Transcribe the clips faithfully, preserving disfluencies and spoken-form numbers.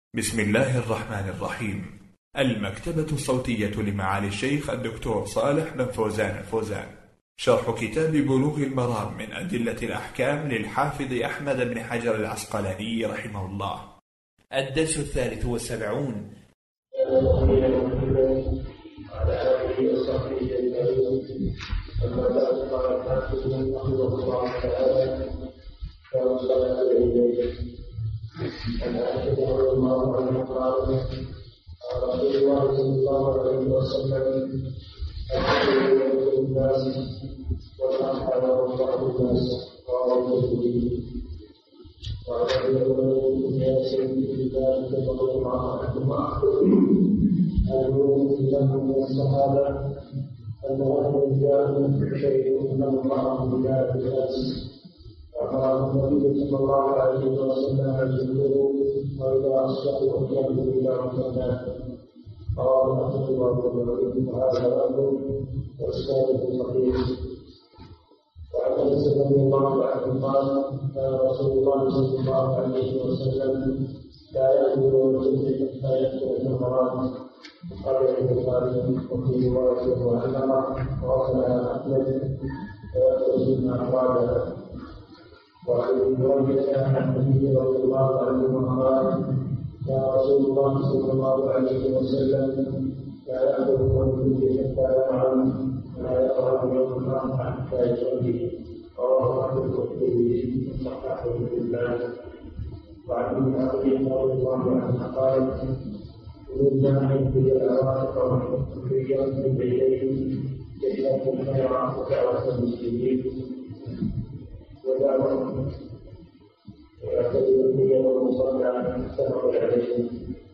بسم الله الرحمن الرحيم. المكتبة الصوتية لمعالي الشيخ الدكتور صالح بن فوزان الفوزان، شرح كتاب بلوغ المرام من أدلة الأحكام للحافظ أحمد بن حجر العسقلاني رحمه الله. الدرس الثالث والسبعون. أما بعد قال الحافظ رحمه الله تعالى: كما صلى إليه أن أحد رضي الله عنه قال: قال رسول الله صلى الله عليه وسلم: الحمد لله والأرحم الله الناس وأرضه وعلى من الناس بذلك فضل الله عنهما أنه له من الصحابة أن رجلا جاء من شيء من الله بذلك الناس فقال النبي صلى الله عليه وسلم: اجلسوا وإذا أصبحوا فاجعلوا إلى ربنا. رواه أحمد وأبو داود وهذا لفظ وإسناده صحيح. وعن أنس رضي الله عنه قال: كان رسول الله صلى الله عليه وسلم لا يأكل ويصلي حتى يأكل الثمرات. قال البخاري وفي رواية وعلمة وصلها أحمد ويأكل مما أراد. وعن ابي عن النبي رضي الله عنه قال: كان رسول الله صلى الله عليه وسلم لا يأكل ويصلي حتى يطعم ولا يقرأ يوم الآخر حتى يصلي. رواه أحمد والترمذي وصححه الألباني. وعن ابن عباس رضي الله عنه قال: أمرنا أن نبتدئ العواتق والحرية من بينهم يشهد الخير ودعوة المسلمين ودعوة ويعتدي النية والمصلى متفق عليه.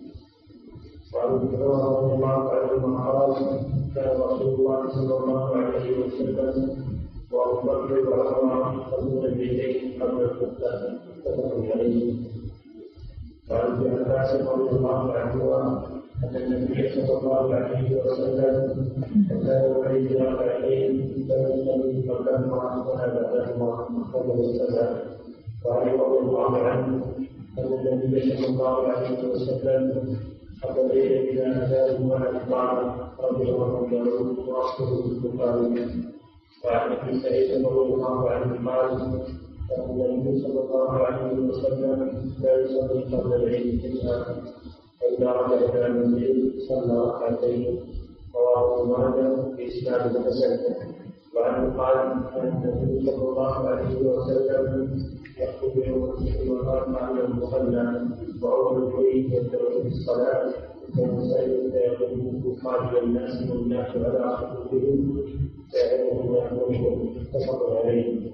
وعن ابن عمر رضي الله عنهما قال: كان رسول الله صلى الله عليه وسلم وأبو بكر وعمر يصلون الليلين قبل الخطبة متفق عليه. وعن ابن عباس رضي الله عنهما أن النبي صلى الله عليه وسلم كان يعيد ركعتين فإنه قبلهما ولا بعدهما أخرجه السبعة. وعن رضي الله عنه أن النبي صلى الله عليه وسلم قبل إلى أذان وعن قال رضي الله عنه وأصله البخاري. وعن أبي سعيد رضي الله عنه قال: كان النبي صلى الله عليه وسلم لا يصلي قبل العيد إلا فإذا رجع إلى المسجد صلى ركعتين. رواه ابن ماجه بإسناد حسن. وعنه قال: كان النبي صلى الله عليه وسلم يخطب يوم الفتح والأرض عن المصلى وأول العيد يبدأ في الصلاة فيسأل فيقول خارج الناس والناس على خطوبهم فيعلمهم يأمرهم متفق عليه.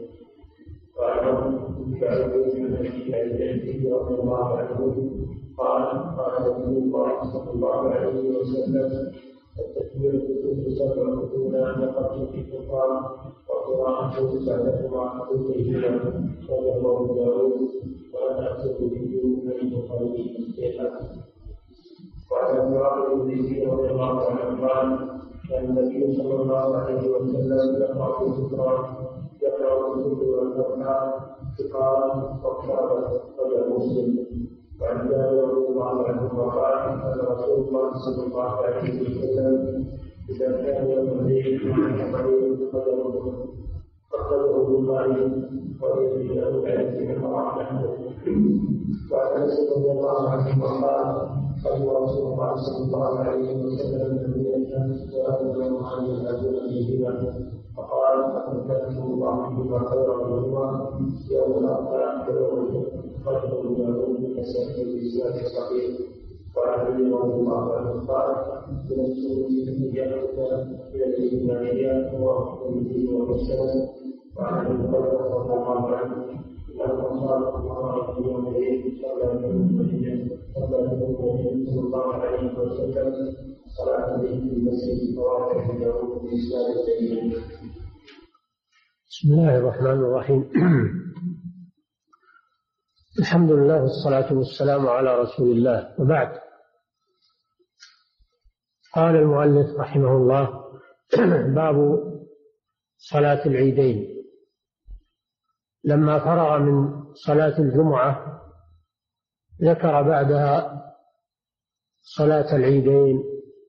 وعنه فعلوا من النبي عليه رضي الله عنه قال: قال رسول الله صلى الله عليه وسلم: التكبير كل سبع أولى نقص في القرآن وقراءته بعدهما كلهما. رواه أبو داود ولا أكتب به من البخاري الصحيح. وعن ابي بكر بن رضي الله عنه قال: كان النبي صلى الله عليه وسلم يقرأ في القرآن يقرأ في الكتب والقرآن فقال فقال رجل مسلم. وعن جابر رضي الله عنه قال: كان رسول الله صلى الله عليه وسلم إذا كان يوم الليل قدره أخرجه البخاري ويجري له بعلمه الحرام. وعن أنس رضي الله عنه قال: قال رسول الله صلى الله عليه وسلم المدينة وأنزل عن الأجر فيهما فقال: أتذكركم الله بما خيرا منهما يوم الأربعاء ويوم خلق المعلوم كسائر الإسلام الصحيح. وعن علي رضي الله عنه قال: من السنة أن يأخذ إلى الإيمانيات والتوحيد والسنة. وعن ابي هريرة رضي الله عنه أنه صلى الله عليه وسلم صلى بالمدينة صلى الله عليه وسلم صلاة في المسجد رواه أبو داود بإسناد جيد. بسم الله الرحمن الرحيم. الحمد لله والصلاة والسلام على رسول الله، وبعد. قال المؤلف رحمه الله: باب صلاة العيدين. لما فرغ من صلاة الجمعة ذكر بعدها صلاة العيدين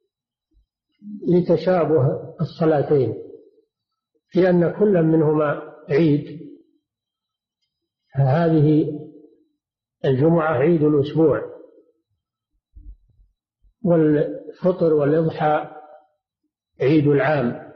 لتشابه الصلاتين في أن كل منهما عيد. هذه الجمعة عيد الأسبوع، والفطر والإضحى عيد العام،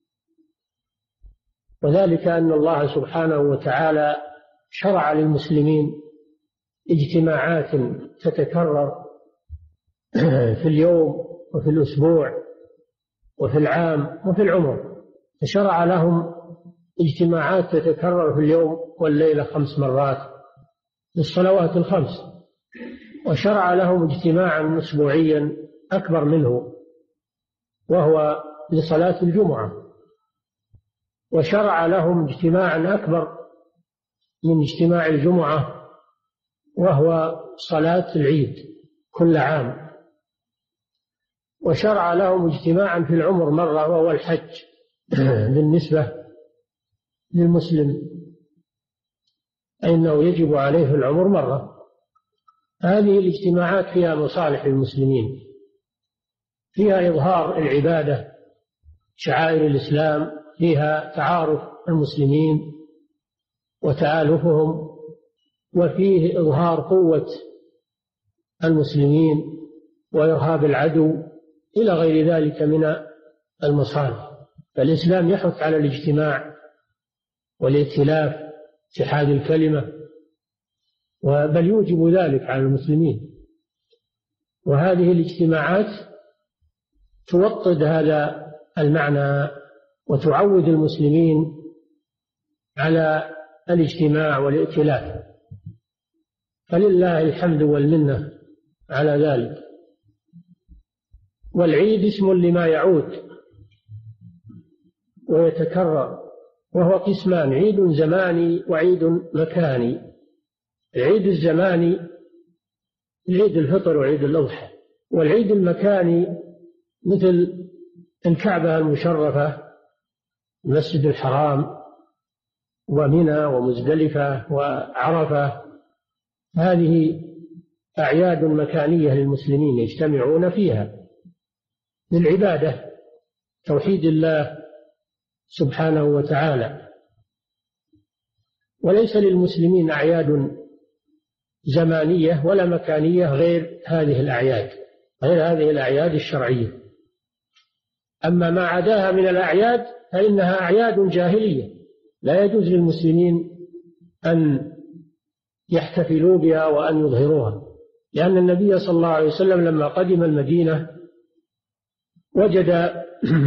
وذلك أن الله سبحانه وتعالى شرع للمسلمين اجتماعات تتكرر في اليوم وفي الأسبوع وفي العام وفي العمر. فشرع لهم اجتماعات تتكرر في اليوم والليلة خمس مرات للصلوات الخمس، وشرع لهم اجتماعا أسبوعيا أكبر منه وهو لصلاة الجمعة، وشرع لهم اجتماعا أكبر من اجتماع الجمعة وهو صلاة العيد كل عام، وشرع لهم اجتماعا في العمر مرة وهو الحج بالنسبة للمسلم، أنه يجب عليه في العمر مرة. هذه الاجتماعات فيها مصالح للمسلمين، فيها إظهار العبادة شعائر الإسلام، فيها تعارف المسلمين وتآلفهم، وفيه إظهار قوة المسلمين وإرهاب العدو إلى غير ذلك من المصالح. فالإسلام يحث على الاجتماع والائتلاف، اتحاد الكلمة، بل يوجب ذلك على المسلمين. وهذه الاجتماعات توطد هذا المعنى وتعود المسلمين على الاجتماع والائتلاف، فلله الحمد والمنة على ذلك. والعيد اسم لما يعود ويتكرر، وهو قسمان: عيد زماني وعيد مكاني. العيد الزماني عيد الفطر وعيد الأضحى، والعيد المكاني مثل الكعبة المشرفة، المسجد الحرام، ومنى ومزدلفة وعرفة. هذه أعياد مكانية للمسلمين يجتمعون فيها للعبادة، توحيد الله سبحانه وتعالى. وليس للمسلمين أعياد زمانية ولا مكانية غير هذه الأعياد، غير هذه الأعياد الشرعية. أما ما عداها من الأعياد فإنها أعياد جاهلية لا يجوز للمسلمين أن يحتفلوا بها وأن يظهروها، لأن النبي صلى الله عليه وسلم لما قدم المدينة وجد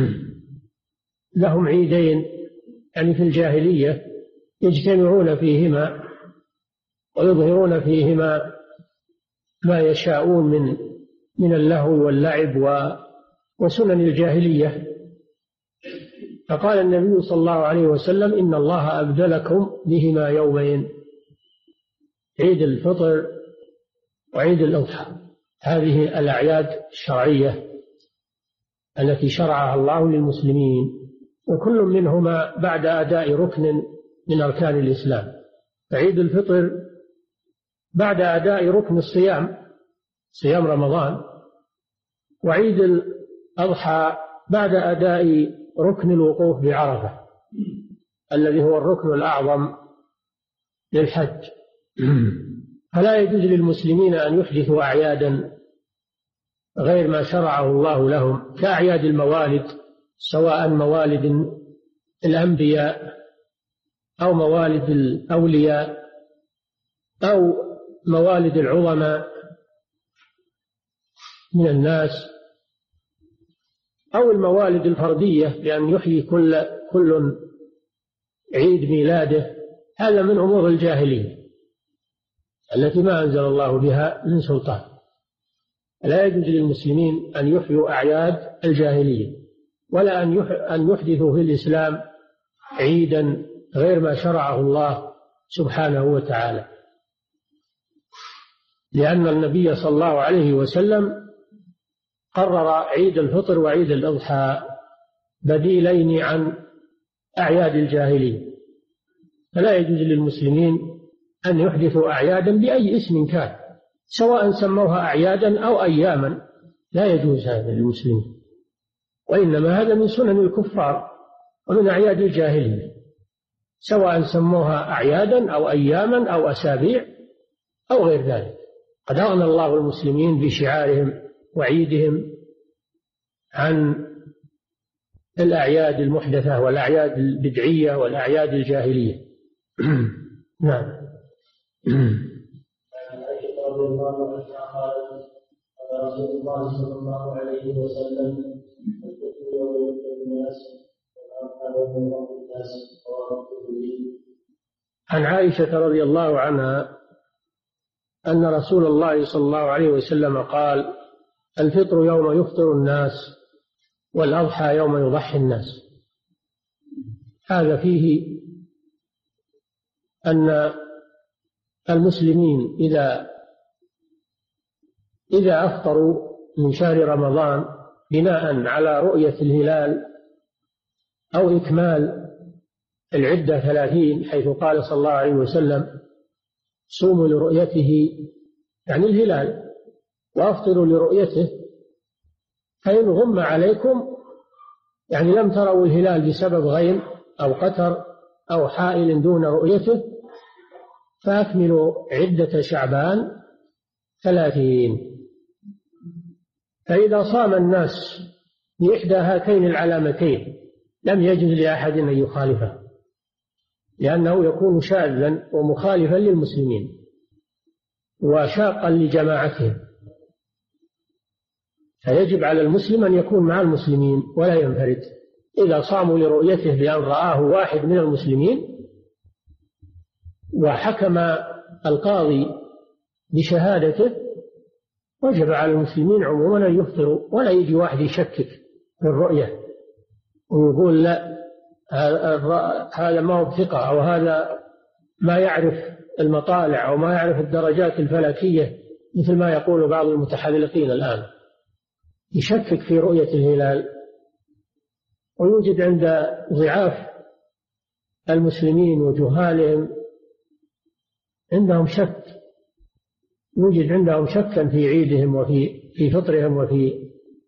لهم عيدين يعني في الجاهلية يجتمعون فيهما ويظهرون فيهما ما يشاءون من من اللهو واللعب وسنن الجاهلية. فقال النبي صلى الله عليه وسلم: إن الله أبدلكم بهما يومين، عيد الفطر وعيد الأضحى. هذه الأعياد الشرعية التي شرعها الله للمسلمين، وكل منهما بعد أداء ركن من أركان الإسلام. فعيد الفطر بعد أداء ركن الصيام، صيام رمضان، وعيد الأضحى بعد أداء ركن الوقوف بعرفة الذي هو الركن الأعظم للحج. فلا يجوز للمسلمين أن يحدثوا أعيادا غير ما شرعه الله لهم، كأعياد الموالد، سواء موالد الأنبياء أو موالد الأولياء أو موالد العظماء من الناس، أو الموالد الفردية بأن يحيي كل كل عيد ميلاده. هذا من أمور الجاهلية التي ما أنزل الله بها من سلطان. لا يجوز للمسلمين أن يحيوا أعياد الجاهلية، ولا أن يحدثوا في الإسلام عيدا غير ما شرعه الله سبحانه وتعالى، لأن النبي صلى الله عليه وسلم قرر عيد الفطر وعيد الأضحى بديلين عن أعياد الجاهلية. فلا يجوز للمسلمين أن يحدثوا أعيادا بأي اسم كان، سواء سموها أعيادا أو أياما، لا يجوز هذا للمسلمين، وإنما هذا من سنن الكفار ومن أعياد الجاهلية، سواء سموها أعيادا أو أياما أو أسابيع أو غير ذلك. قد أغنى الله المسلمين بشعارهم وعيدهم عن الأعياد المحدثة والأعياد البدعية والأعياد الجاهلية. نعم. عائشة رضي الله عنها قالت قال رسول الله صلى الله عليه وسلم الفطر يوم الناس وأرحم الله الناس عن عائشة رضي الله عنها أن رسول الله صلى الله عليه وسلم قال الفطر يوم يفطر الناس والأضحى يوم يضحي الناس. هذا فيه أن المسلمين إذا إذا أفطروا من شهر رمضان بناء على رؤية الهلال أو إكمال العدة ثلاثين، حيث قال صلى الله عليه وسلم صوموا لرؤيته يعني الهلال وأفطروا لرؤيته، فإن غم عليكم يعني لم تروا الهلال بسبب غيم أو قتر أو حائل دون رؤيته فأكملوا عدة شعبان ثلاثين. فإذا صام الناس بإحدى هاتين العلامتين لم يجوز لأحد أن يخالفه، لأنه يكون شاذا ومخالفا للمسلمين وشاقا لجماعتهم، فيجب على المسلم أن يكون مع المسلمين ولا ينفرد. إذا صاموا لرؤيته بأن رآه واحد من المسلمين وحكم القاضي بشهادته وجب على المسلمين عموما أن يفطروا، ولا يجي واحد يشكك في الرؤية ويقول لا هذا ما هو بثقة أو هذا ما يعرف المطالع أو ما يعرف الدرجات الفلكية، مثل ما يقول بعض المتحذلقين الآن يشكك في رؤية الهلال. ويوجد عند ضعاف المسلمين وجهالهم عندهم شك، يوجد عندهم شكا في عيدهم وفي في فطرهم وفي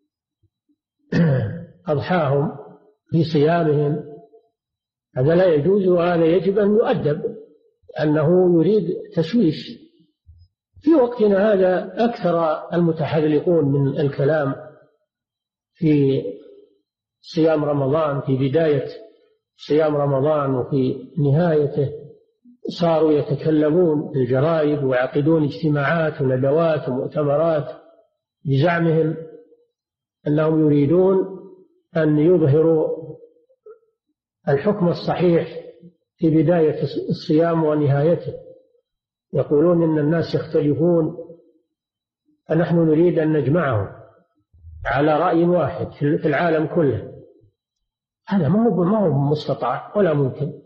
أضحاهم في صيامهم. هذا لا يجوز، وهذا يجب أن يؤدب، أنه يريد تشويش. في وقتنا هذا أكثر المتحذلقون من الكلام في صيام رمضان، في بداية صيام رمضان وفي نهايته صاروا يتكلمون في الجرائد ويعقدون اجتماعات وندوات ومؤتمرات بزعمهم أنهم يريدون أن يظهروا الحكم الصحيح في بداية الصيام ونهايته. يقولون إن الناس يختلفون فنحن نريد أن نجمعهم على رأي واحد في العالم كله. هذا ما هو ما هو مستطاع ولا ممكن،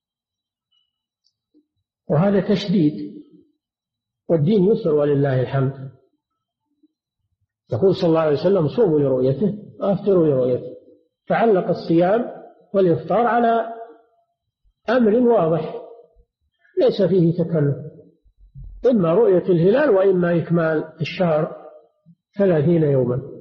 وهذا تشديد، والدين يسر ولله الحمد. يقول صلى الله عليه وسلم صوموا لرؤيته وافطروا لرؤيته، فعلق الصيام والإفطار على أمر واضح ليس فيه تكلف، إما رؤية الهلال وإما إكمال الشهر ثلاثين يوما.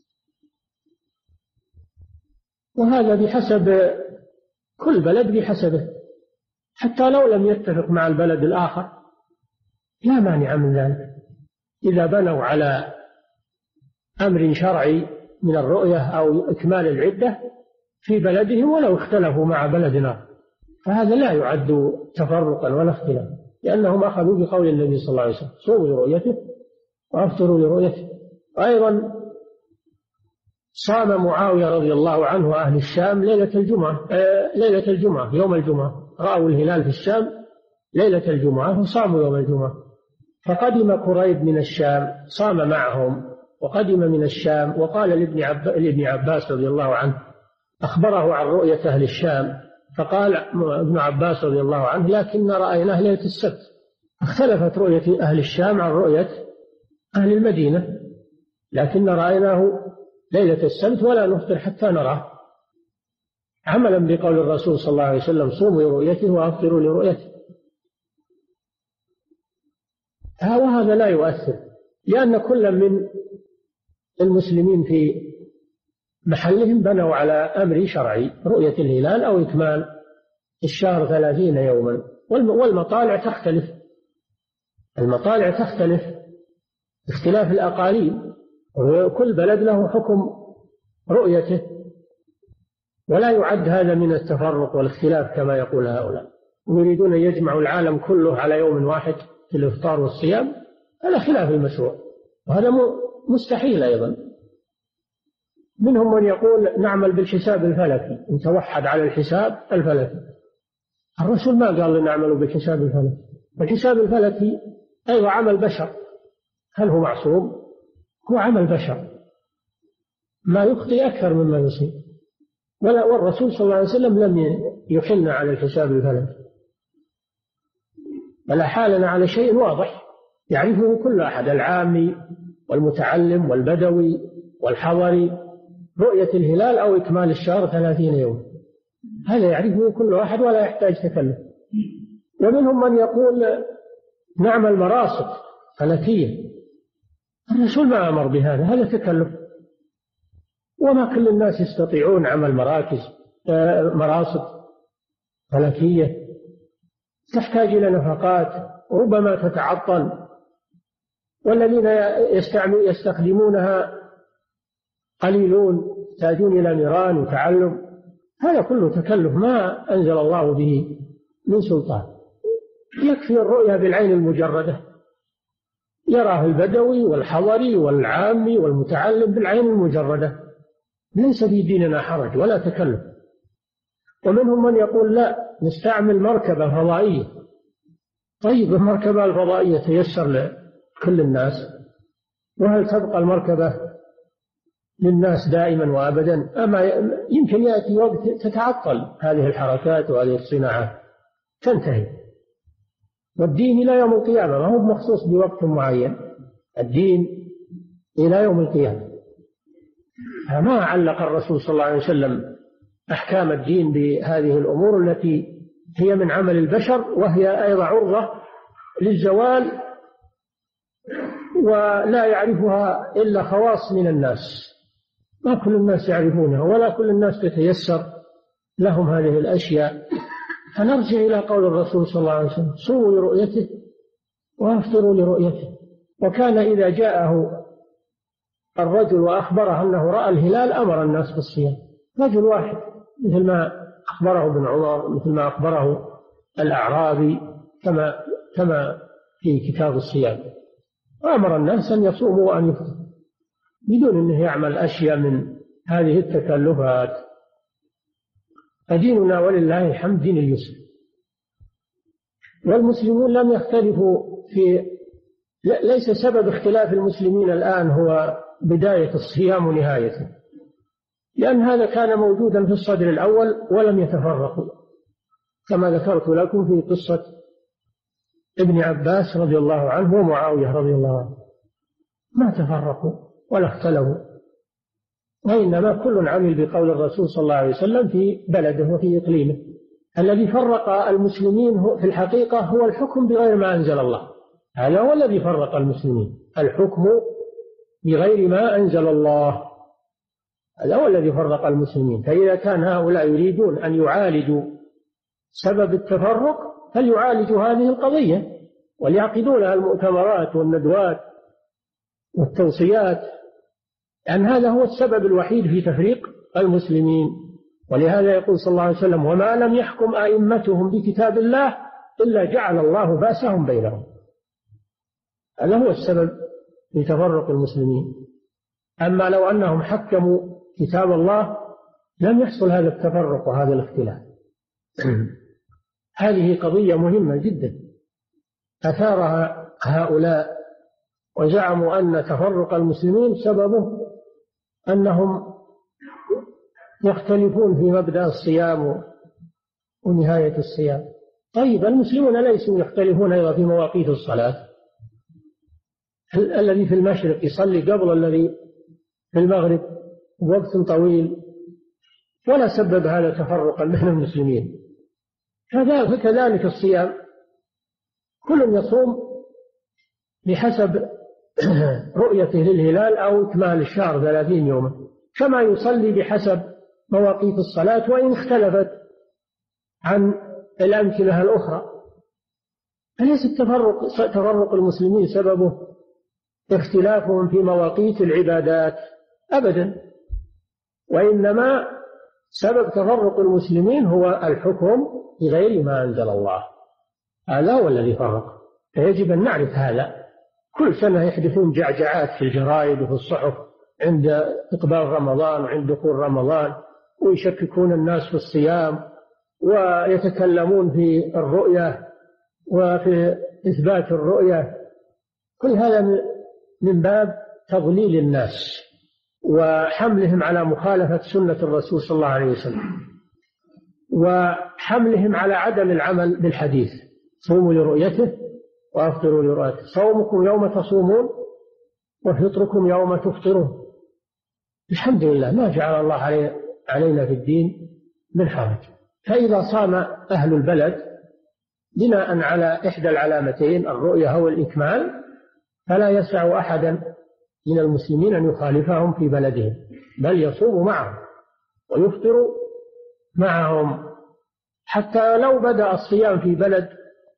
وهذا بحسب كل بلد بحسبه، حتى لو لم يتفق مع البلد الآخر لا مانع من ذلك. إذا بنوا على أمر شرعي من الرؤية أو إكمال العدة في بلدهم ولو اختلفوا مع بلد آخر، فهذا لا يعد تفرقا ولا اختلاف، لأنهم أخذوا بقول النبي صلى الله عليه وسلم صوموا لرؤيته وأفطروا لرؤيته. أيضا صام معاوية رضي الله عنه أهل الشام ليلة الجمعة آه ليلة الجمعة يوم الجمعة، رأوا الهلال في الشام ليلة الجمعة وصاموا يوم الجمعة. فقدم قريب من الشام صام معهم، وقدم من الشام وقال لابن, عب... لابن عباس رضي الله عنه، أخبره عن رؤية أهل الشام، فقال ابن عباس رضي الله عنه لكن رأيناه ليلة السبت. اختلفت رؤية أهل الشام عن رؤية أهل المدينة، لكن رأيناه ليلة السبت ولا نفطر حتى نراه، عملا بقول الرسول صلى الله عليه وسلم صوموا لرؤيته وأفطروا لرؤيته. وهذا لا يؤثر، لأن كل من المسلمين في محلهم بنوا على أمر شرعي، رؤية الهلال أو إكمال الشهر ثلاثين يوما. والمطالع تختلف، المطالع تختلف اختلاف الأقاليم، وكل بلد له حكم رؤيته، ولا يعد هذا من التفرق والاختلاف كما يقول هؤلاء، يريدون أن يجمعوا العالم كله على يوم واحد في الإفطار والصيام. هذا خلاف المشروع، وهذا مستحيل أيضا. منهم من يقول نعمل بالحساب الفلكي، نتوحد على الحساب الفلكي. الرسول ما قال نعمل بالحساب الفلكي، والحساب الفلكي أيضا عمل بشر، هل هو معصوم؟ هو عمل بشر، ما يخطئ أكثر مما يصيب. والرسول صلى الله عليه وسلم لم يحلنا على الحساب الفلكي، بل حالنا على شيء واضح يعرفه كل أحد، العامي والمتعلم والبدوي والحضري، رؤية الهلال أو إكمال الشهر ثلاثين يوم، هذا يعرفه كل أحد ولا يحتاج تكلف. ومنهم من يقول نعمل مراصد فلكية، الرسول ما أمر بهذا، هذا تكلف، وما كل الناس يستطيعون عمل مراكز مراصد فلكية، تحتاج إلى نفقات وربما تتعطل، والذين يستخدمونها قليلون يحتاجون إلى نيران وتعلم، هذا كله تكلف ما أنزل الله به من سلطان. يكفي الرؤية بالعين المجردة، يراه البدوي والحضري والعامي والمتعلم بالعين المجردة، ليس في ديننا حرج ولا تكلف. ومنهم من يقول لا، نستعمل مركبة فضائية. طيب المركبة الفضائية تيسر لكل الناس، وهل تبقى المركبة للناس دائما وأبدا؟ أما يمكن يأتي وقت تتعطل هذه الحركات وهذه الصناعات تنتهي. والدين إلى يوم القيامة، ما هو مخصوص بوقت معين، الدين إلى يوم القيامة. فما علق الرسول صلى الله عليه وسلم أحكام الدين بهذه الأمور التي هي من عمل البشر، وهي أيضا عرضة للزوال ولا يعرفها إلا خواص من الناس، ما كل الناس يعرفونها ولا كل الناس تتيسر لهم هذه الأشياء. فنرجع إلى قول الرسول صلى الله عليه وسلم صوموا لرؤيته وافطروا لرؤيته. وكان إذا جاءه الرجل وأخبره أنه رأى الهلال أمر الناس بالصيام، رجل واحد، مثل ما أخبره ابن عمر، مثل ما أخبره الأعرابي، كما كما في كتاب الصيام، أمر الناس أن يصوموا وأن يفطروا بدون أنه يعمل أشياء من هذه التكلفات. فديننا ولله الحمد دين اليسر. والمسلمون لم يختلفوا في، ليس سبب اختلاف المسلمين الآن هو بداية الصيام ونهايته، لأن هذا كان موجودا في الصدر الأول ولم يتفرقوا، كما ذكرت لكم في قصة ابن عباس رضي الله عنه ومعاوية رضي الله عنه، ما تفرقوا ولا اختلفوا، وإنما كل عمل بقول الرسول صلى الله عليه وسلم في بلده وفي إقليمه. الذي فرق المسلمين في الحقيقة هو الحكم بغير ما أنزل الله، هذا هو الذي فرق المسلمين، الحكم بغير ما أنزل الله، هذا هو الذي فرق المسلمين. فإذا كان هؤلاء يريدون أن يعالجوا سبب التفرق فليعالجوا هذه القضية وليعقدوا لها المؤتمرات والندوات والتوصيات، لأن هذا هو السبب الوحيد في تفريق المسلمين. ولهذا يقول صلى الله عليه وسلم وما لم يحكم أئمتهم بكتاب الله إلا جعل الله بأسهم بينهم. هذا هو السبب في تفرق المسلمين. أما لو أنهم حكموا كتاب الله لم يحصل هذا التفرق وهذا الاختلاف. هذه قضية مهمة جدا أثارها هؤلاء وزعموا أن تفرق المسلمين سببه أنهم يختلفون في مبدأ الصيام ونهاية الصيام. طيب المسلمون ليسوا يختلفون أيضا في مواقيت الصلاة؟ الذي في المشرق يصلي قبل الذي في المغرب وقت طويل، ولا سبب هذا تفرقا بين المسلمين. فكذلك الصيام، كل يصوم بحسب رؤيته للهلال أو إكمال الشهر ثلاثين يوما، كما يصلي بحسب مواقيت الصلاة وإن اختلفت عن الأمكنة الأخرى. فليس التفرق تفرق المسلمين سببه اختلافهم في مواقيت العبادات أبدا، وإنما سبب تفرق المسلمين هو الحكم بغير ما أنزل الله، هذا هو الذي فرق. فيجب أن نعرف هذا. كل سنة يحدثون جعجعات في الجرائد وفي الصحف عند إقبال رمضان وعند دخول رمضان، ويشككون الناس في الصيام، ويتكلمون في الرؤية وفي إثبات الرؤية. كل هذا من باب تضليل الناس وحملهم على مخالفة سنة الرسول صلى الله عليه وسلم، وحملهم على عدم العمل بالحديث: صوموا لرؤيته وأفطروا لرؤيته. صومكم يوم تصومون وفطركم يوم تفطرون. الحمد لله ما جعل الله علينا في الدين من حرج. فإذا صام أهل البلد بناء على إحدى العلامتين الرؤية أو الإكمال، فلا يسع أحدا من المسلمين أن يخالفهم في بلدهم، بل يصوم معهم ويفطر معهم. حتى لو بدأ الصيام في بلد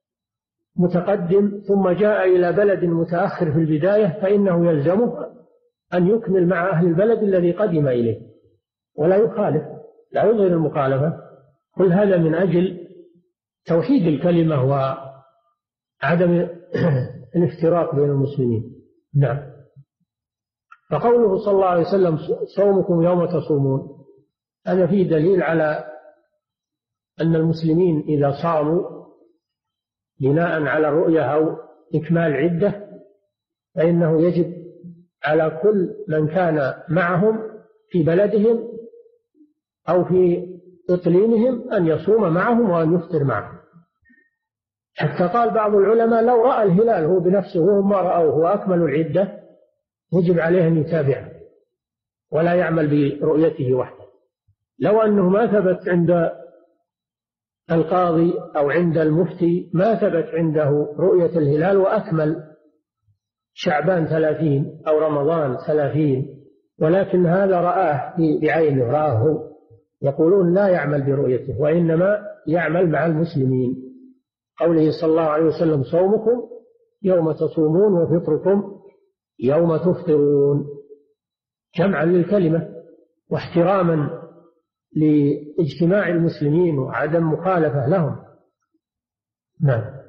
متقدم ثم جاء إلى بلد متأخر في البداية، فإنه يلزمه أن يكمل مع أهل البلد الذي قدم إليه ولا يخالف، لا يظهر المخالفة. كل هذا من أجل توحيد الكلمة وعدم الافتراق بين المسلمين. نعم. فقوله صلى الله عليه وسلم: صومكم يوم تصومون، هذا فيه دليل على أن المسلمين إذا صاموا بناء على الرؤية أو إكمال عدة، فإنه يجب على كل من كان معهم في بلدهم أو في إقليمهم أن يصوم معهم وأن يفطر معهم. حتى قال بعض العلماء: لو رأى الهلال هو بنفسه وهم ما رأوه وأكملوا العدة يجب عليه أن يتابعه ولا يعمل برؤيته وحده. لو أنه ما ثبت عند القاضي أو عند المفتي، ما ثبت عنده رؤية الهلال وأكمل شعبان ثلاثين أو رمضان ثلاثين، ولكن هذا رآه بعينه، رآه، يقولون لا يعمل برؤيته وإنما يعمل مع المسلمين. قوله صلى الله عليه وسلم: صومكم يوم تصومون وفطركم يوم تفطرون، جمعا للكلمة واحتراما لاجتماع المسلمين وعدم مخالفة لهم. نعم.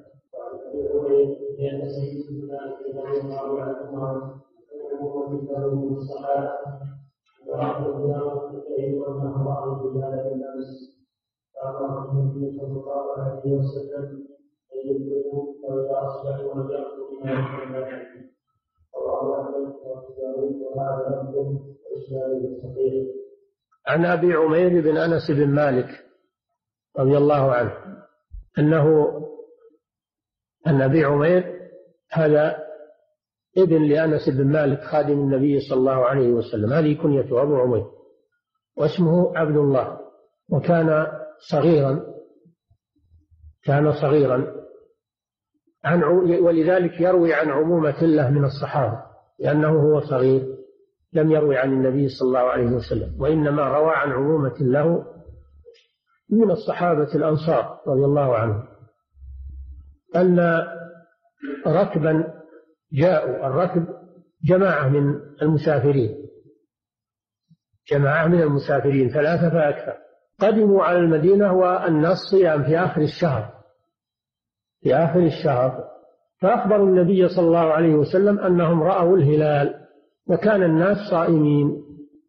عن أبي عمير بن أنس بن مالك رضي الله عنه أنه أن أبي عمير هذا ابن لأنس بن مالك خادم النبي صلى الله عليه وسلم، هذه كنيته أبو عمير، واسمه عبد الله، وكان صغيرا كان صغيرا عن ولذلك يروي عن عمومة له من الصحابة، لأنه هو صغير لم يروي عن النبي صلى الله عليه وسلم، وإنما روى عن عمومة له من الصحابة الأنصار رضي الله عنهم، أن ركبا جاءوا، الركب جماعة من المسافرين جماعة من المسافرين ثلاثة فأكثر، قدموا على المدينة والناس صيام في آخر الشهر في آخر الشهر فأخبروا النبي صلى الله عليه وسلم أنهم رأوا الهلال، وكان الناس صائمين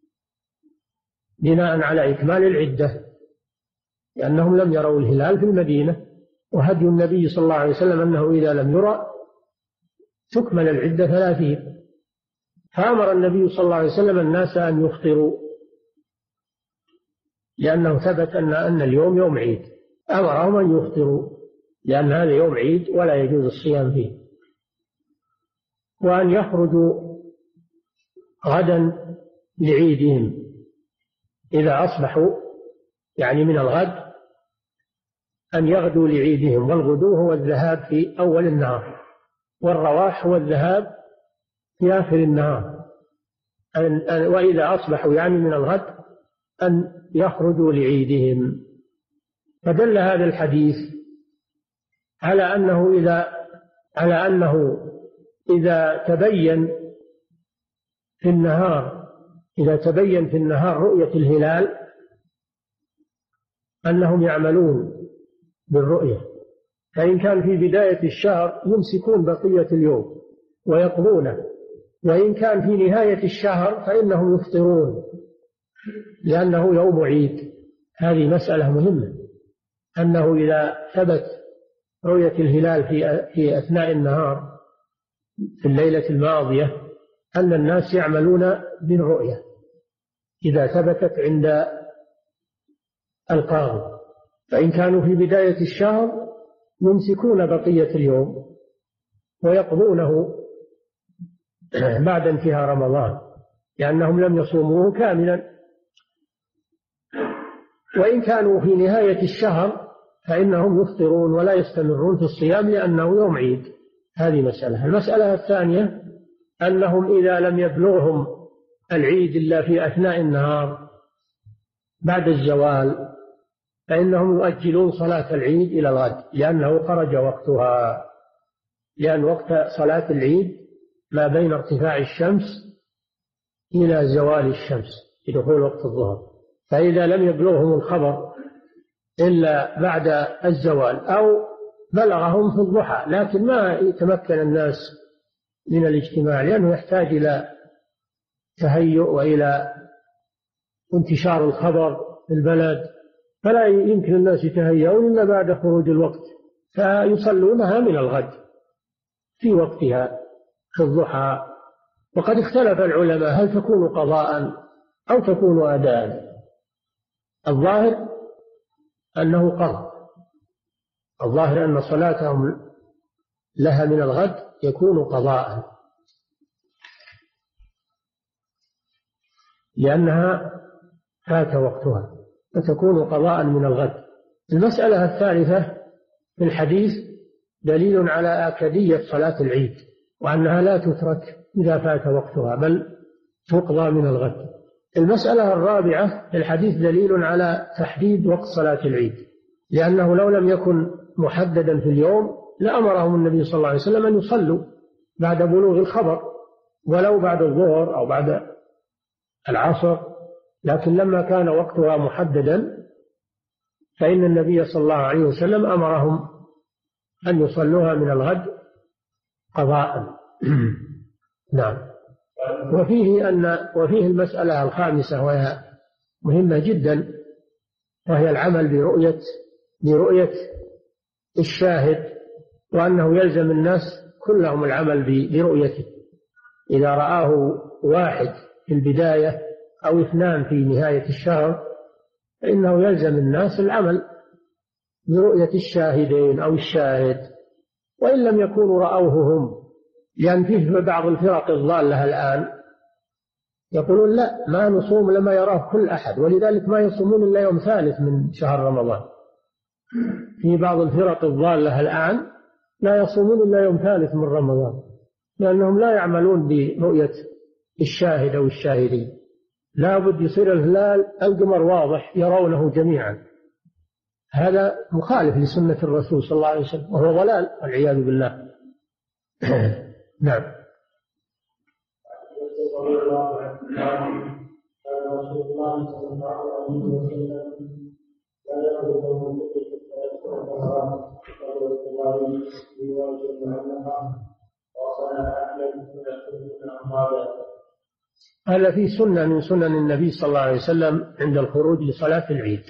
بناء على إكمال العدة، لأنهم لم يروا الهلال في المدينة، وهدي النبي صلى الله عليه وسلم أنه إذا لم يرى تكمل العدة ثلاثين. فأمر النبي صلى الله عليه وسلم الناس أن يفطروا، لأنه ثبت أن أن اليوم يوم عيد، أمرهم أن يفطروا لأن هذا يوم عيد ولا يجوز الصيام فيه، وأن يخرجوا غدا لعيدهم إذا أصبحوا، يعني من الغد أن يغدوا لعيدهم، والغدو هو الذهاب في أول النهار، والرواح هو الذهاب في آخر النهار، أن أن وإذا أصبحوا يعني من الغد أن يخرجوا لعيدهم. فدل هذا الحديث على أنه إذا على أنه إذا تبين في النهار إذا تبين في النهار رؤية الهلال أنهم يعملون بالرؤية، فإن كان في بداية الشهر يمسكون بقية اليوم ويقضونه، وإن كان في نهاية الشهر فإنهم يفطرون لأنه يوم عيد. هذه مسألة مهمة، أنه إذا ثبت رؤية الهلال في في أثناء النهار في الليلة الماضية أن الناس يعملون بالرؤية إذا ثبتت عند القاضي، فإن كانوا في بداية الشهر يمسكون بقية اليوم ويقضونه بعد انتهاء رمضان لأنهم لم يصوموه كاملا. وإن كانوا في نهاية الشهر فإنهم يفطرون ولا يستمرون في الصيام لأنه يوم عيد. هذه مسألة. المسألة الثانية أنهم إذا لم يبلغهم العيد إلا في أثناء النهار بعد الزوال فإنهم يؤجلون صلاة العيد إلى الغد لأنه خرج وقتها، لأن وقت صلاة العيد ما بين ارتفاع الشمس إلى زوال الشمس في دخول وقت الظهر. فإذا لم يبلغهم الخبر إلا بعد الزوال أو بلغهم في الضحى لكن ما يتمكن الناس من الاجتماع لأنه يحتاج إلى تهيؤ وإلى انتشار الخبر في البلد، فلا يمكن الناس يتهيئون إلا بعد خروج الوقت، فيصلونها من الغد في وقتها في الضحى. وقد اختلف العلماء هل تكون قضاء أو تكون أداء. الظاهر أنه قضاء، الظاهر أن صلاتهم لها من الغد يكون قضاء لأنها فات وقتها فتكون قضاء من الغد. المسألة الثالثة في الحديث دليل على آكدية صلاة العيد وأنها لا تترك إذا فات وقتها بل تقضى من الغد. المسألة الرابعة في الحديث دليل على تحديد وقت صلاة العيد، لأنه لو لم يكن محددا في اليوم لأمرهم النبي صلى الله عليه وسلم أن يصلوا بعد بلوغ الخبر ولو بعد الظهر أو بعد العصر، لكن لما كان وقتها محددا فإن النبي صلى الله عليه وسلم أمرهم أن يصلوها من الغد قضاء. نعم. وفيه أن وفيه المسألة الخامسة وهي مهمة جدا، وهي العمل برؤية برؤية الشاهد، وأنه يلزم الناس كلهم العمل برؤيته. إذا رآه واحد في البداية أو اثنان في نهاية الشهر فإنه يلزم الناس العمل برؤية الشاهدين أو الشاهد، وإن لم يكونوا رأوه هم، لأن فيه بعض الفرق الضالة الآن يقولون لا ما نصوم لما يراه كل أحد، ولذلك ما يصومون إلا يوم ثالث من شهر رمضان. في بعض الفرق الضالة الآن لا يصومون إلا يوم ثالث من رمضان لأنهم لا يعملون برؤية الشاهد أو الشاهدين، لا بد يصير الهلال القمر واضح يرونه جميعا. هذا مخالف لسنة الرسول صلى الله عليه وسلم وهو ضلال والعياذ بالله. نعم. رسول الله صلى الله عليه وسلم لا يأخذ هذا في سنة من سنن النبي صلى الله عليه وسلم عند الخروج لصلاة العيد،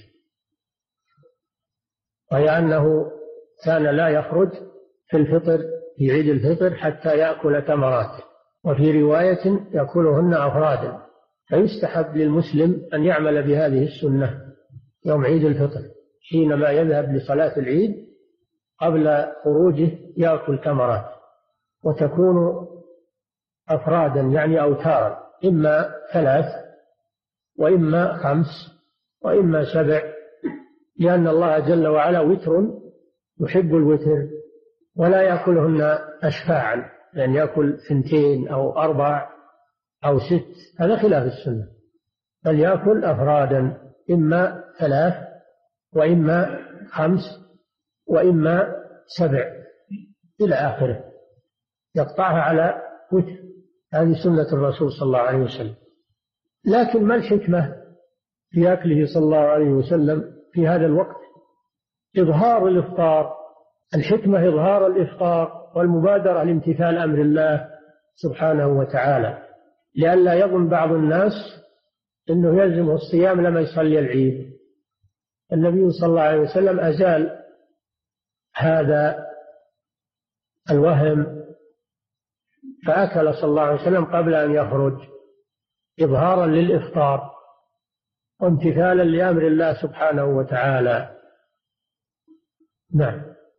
وهي أنه كان لا يخرج في الفطر في عيد الفطر حتى يأكل تمرات، وفي رواية يأكلهن أفرادا. فيستحب للمسلم أن يعمل بهذه السنة يوم عيد الفطر حينما يذهب لصلاة العيد قبل خروجه يأكل تمرات، وتكون أفرادا يعني أوتارا، إما ثلاث وإما خمس وإما سبع، لأن الله جل وعلا وتر يحب الوتر ولا يأكلهن أشفاعا لأن يأكل ثنتين أو أربع أو ست، هذا خلاف السنة، بل يأكل أفرادا، إما ثلاث وإما خمس وإما سبع إلى آخره، يقطعها على وتر. هذه سنة الرسول صلى الله عليه وسلم. لكن ما الحكمة في أكله صلى الله عليه وسلم في هذا الوقت؟ إظهار الإفطار، الحكمة إظهار الإفطار والمبادرة لامتثال أمر الله سبحانه وتعالى، لئلا يظن بعض الناس أنه يلزمه الصيام لما يصلي العيد. النبي صلى الله عليه وسلم أزال هذا الوهم، فأكل صلى الله عليه وسلم قبل أن يخرج إظهارا للإفطار وامتثالا لأمر الله سبحانه وتعالى. نعم.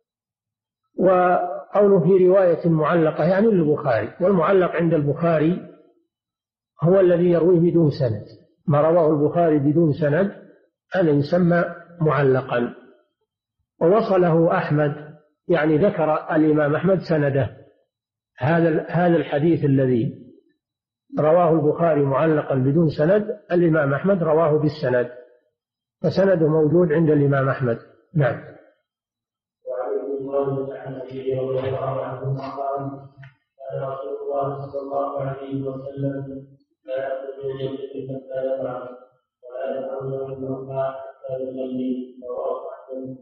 وقوله في رواية معلقة يعني للبخاري، والمعلق عند البخاري هو الذي يرويه بدون سند، ما رواه البخاري بدون سند هذا يسمى معلقا. ووصله أحمد، يعني ذكر الإمام أحمد سنده، هذا هذا الحديث الذي رواه البخاري معلقا بدون سند الإمام أحمد رواه بالسند، فسنده موجود عند الإمام أحمد. نعم. وعن الله عن النبي رضي الله عنه قال قال رسول الله صلى الله عليه وسلم لا يأكل من يده حتى يطعم ولا يطعم من الله حتى يصلي، رواه أحمد.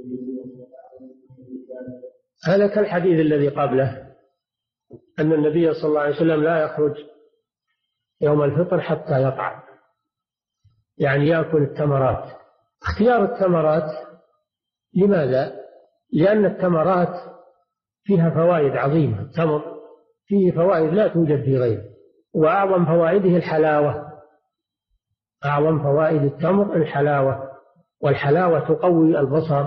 هذا كالحديث الذي قبله أن النبي صلى الله عليه وسلم لا يخرج يوم الفطر حتى يطعم، يعني يأكل التمرات. اختيار التمرات لماذا؟ لأن التمرات فيها فوائد عظيمة، التمر فيه فوائد لا توجد في غيره، وأعظم فوائده الحلاوة، أعظم فوائد التمر الحلاوة، والحلاوة تقوي البصر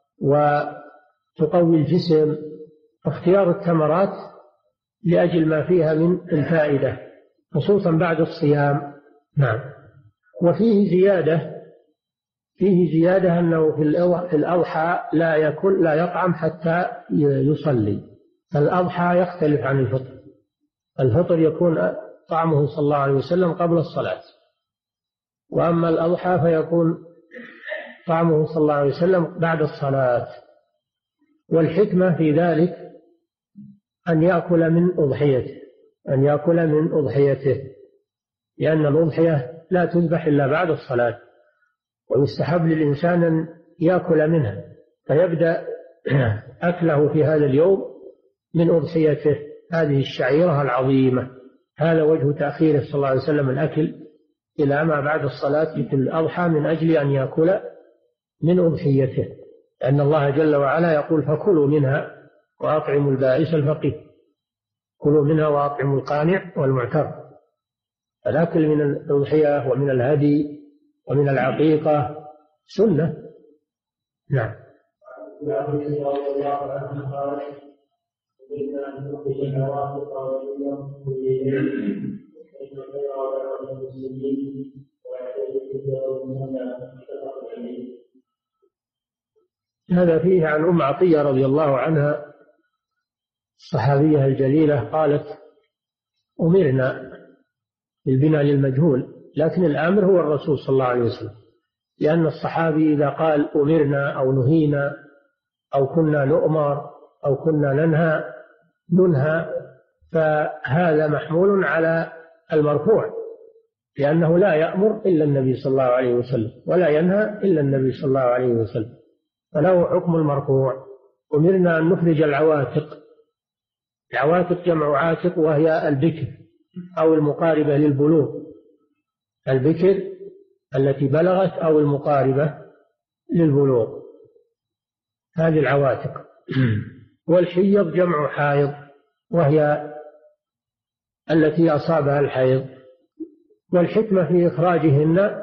وتقوي الجسم، فاختيار التمرات لأجل ما فيها من الفائدة خصوصا بعد الصيام. نعم. وفيه زيادة، فيه زيادة أنه في الأضحى لا يأكل لا يطعم حتى يصلي. الأضحى يختلف عن الفطر، الفطر يكون طعمه صلى الله عليه وسلم قبل الصلاة، وأما الأضحى فيكون طعمه صلى الله عليه وسلم بعد الصلاة. والحكمة في ذلك أن يأكل من أضحيته، أن يأكل من أضحيته، لأن الأضحية لا تذبح إلا بعد الصلاة، ويستحب للإنسان أن يأكل منها، فيبدأ أكله في هذا اليوم من أضحيته هذه الشعيرة العظيمة. هذا وجه تأخيره صلى الله عليه وسلم الأكل إلى ما بعد الصلاة في الأضحى، من أجل أن يأكل من أضحيته، لأن الله جل وعلا يقول فكلوا منها وأطعموا البائس الفقير، كلوا منها وأطعموا القانع والمعتر. الأكل من الأضحية ومن الهدي ومن العقيقة سنة. نعم. هذا فيه عن أم عطية رضي الله عنها الصحابية الجليلة قالت أمرنا بالبناء للمجهول، لكن الآمر هو الرسول صلى الله عليه وسلم، لأن الصحابي إذا قال أمرنا أو نهينا أو كنا نؤمر أو كنا ننهى ننهى فهذا محمول على المرفوع، لأنه لا يأمر إلا النبي صلى الله عليه وسلم ولا ينهى إلا النبي صلى الله عليه وسلم، فله حكم المرفوع. أمرنا أن نخرج العواتق، العواتق جمع عاتق وهي البكر أو المقاربة للبلوغ، البكر التي بلغت أو المقاربة للبلوغ، هذه العواتق. والحيض جمع حائض وهي التي أصابها الحيض. والحكمة في إخراجهن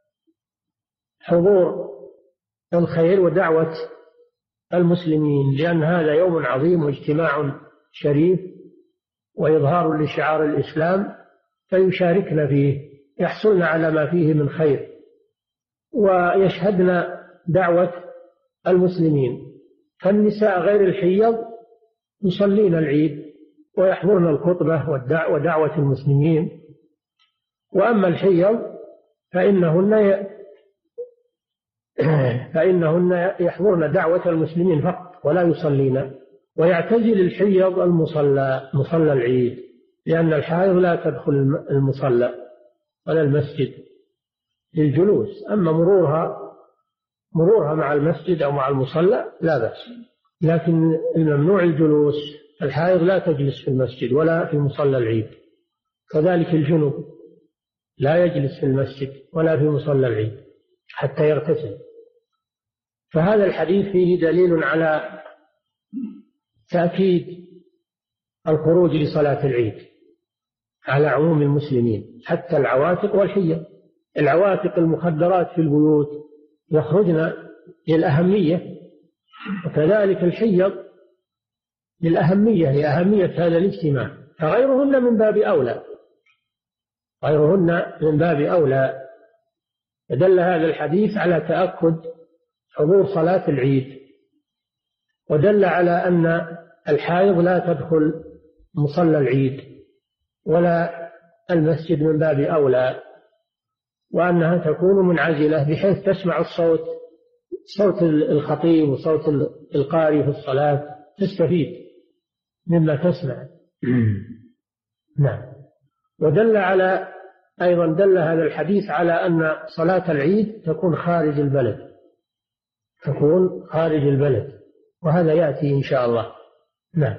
حضور الخير ودعوة المسلمين، لأن هذا يوم عظيم واجتماع شريف وإظهار لشعار الإسلام، فيشاركن فيه، يحصلن على ما فيه من خير ويشهدن دعوة المسلمين. فالنساء غير الحيض يصلين العيد ويحضرن الخطبة ودعوة المسلمين. وأما الحيض فإنهن فإنهن يحضرن دعوة المسلمين فقط ولا يصلين. ويعتزل الحيض المصلى مصلى العيد، لأن الحائض لا تدخل المصلى ولا المسجد للجلوس. أما مرورها مرورها مع المسجد أو مع المصلى لا بأس، لكن الممنوع الجلوس. الحائض لا تجلس في المسجد ولا في مصلى العيد، كذلك الجنوب لا يجلس في المسجد ولا في مصلى العيد حتى يغتسل. فهذا الحديث فيه دليل على تأكيد الخروج لصلاة العيد على عموم المسلمين، حتى العواتق والحيض. العواتق المخدرات في البيوت يخرجن للأهمية، وكذلك الحيض للأهمية لأهمية هذا الاجتماع، فغيرهن من باب أولى غيرهن من باب أولى. فدل هذا الحديث على تأكد حضور صلاة العيد، ودل على أن الحائض لا تدخل مصلى العيد ولا المسجد من باب أولى، وأنها تكون منعزلة بحيث تسمع الصوت صوت الخطيب وصوت القارئ في الصلاة، تستفيد مما تسمع. نعم. ودل على أيضا دل هذا الحديث على أن صلاة العيد تكون خارج البلد تكون خارج البلد وهذا يأتي إن شاء الله. نعم.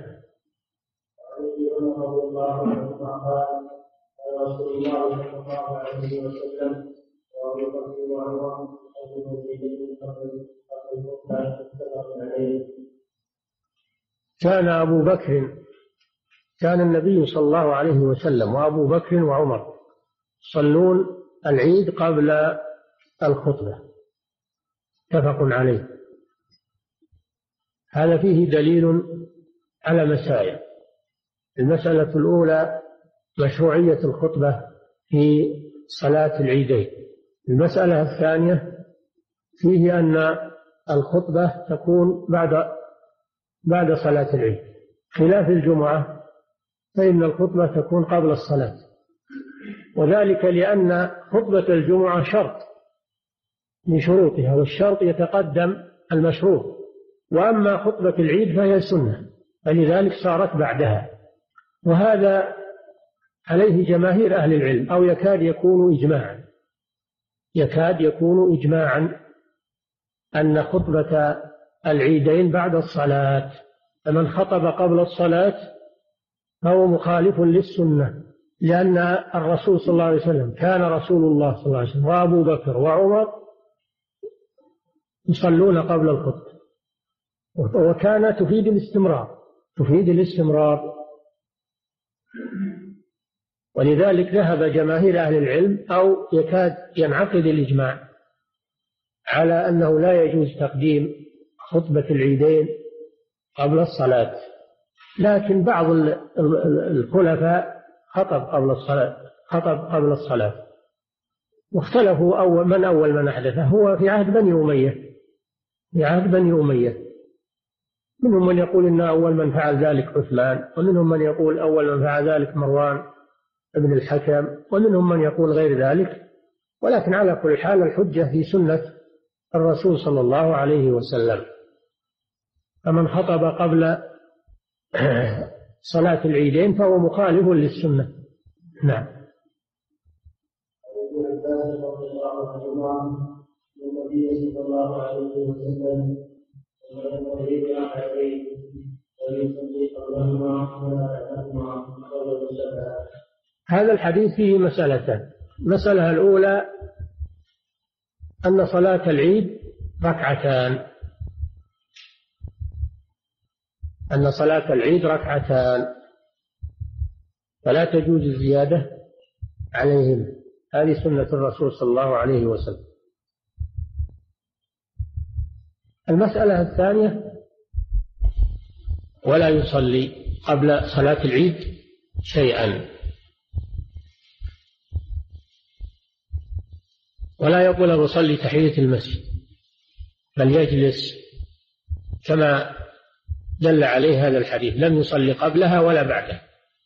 كان أبو بكر كان النبي صلى الله عليه وسلم وأبو بكر وعمر يصلون العيد قبل الخطبة، متفق عليه. هذا فيه دليل على مسائل. المسألة الأولى مشروعية الخطبة في صلاة العيدين. المسألة الثانية فيه أن الخطبة تكون بعد بعد صلاة العيد، خلاف الجمعة فإن الخطبة تكون قبل الصلاة، وذلك لأن خطبة الجمعة شرط من شروطها، والشرط يتقدم المشروط، وأما خطبة العيد فهي سنة، فلذلك صارت بعدها. وهذا عليه جماهير أهل العلم، أو يكاد يكون إجماعا يكاد يكون إجماعا أن خطبة العيدين بعد الصلاة، فمن خطب قبل الصلاة فهو مخالف للسنة، لأن الرسول صلى الله عليه وسلم كان رسول الله صلى الله عليه وسلم وأبو بكر وعمر يصلون قبل الخطبة، وكان تفيد الاستمرار تفيد الاستمرار ولذلك ذهب جماهير أهل العلم أو يكاد ينعقد الإجماع على أنه لا يجوز تقديم خطبة العيدين قبل الصلاة، لكن بعض الخلفاء خطب قبل الصلاة خطب قبل الصلاة واختلفوا أول من أول من أحدثه. هو في عهد بني أمية في عهد بني أمية منهم من يقول إن أول من فعل ذلك عثمان، ومنهم من يقول أول من فعل ذلك مروان ابن الحكم، ومنهم من يقول غير ذلك. ولكن على كل حال الحجة في سنة الرسول صلى الله عليه وسلم. فمن خطب قبل صلاة العيدين فهو مخالف للسنة. نعم. النبي صلى الله عليه وسلم هذا الحديث فيه مسألتان. المسألة الأولى أن صلاة العيد ركعتان أن صلاة العيد ركعتان فلا تجوز الزيادة عليهم، هذه سنة الرسول صلى الله عليه وسلم. المسألة الثانية ولا يصلي قبل صلاة العيد شيئا، ولا يقول بصلي تحية المسجد، بل يجلس كما دل عليه هذا الحديث، لم يصلي قبلها ولا بعدها.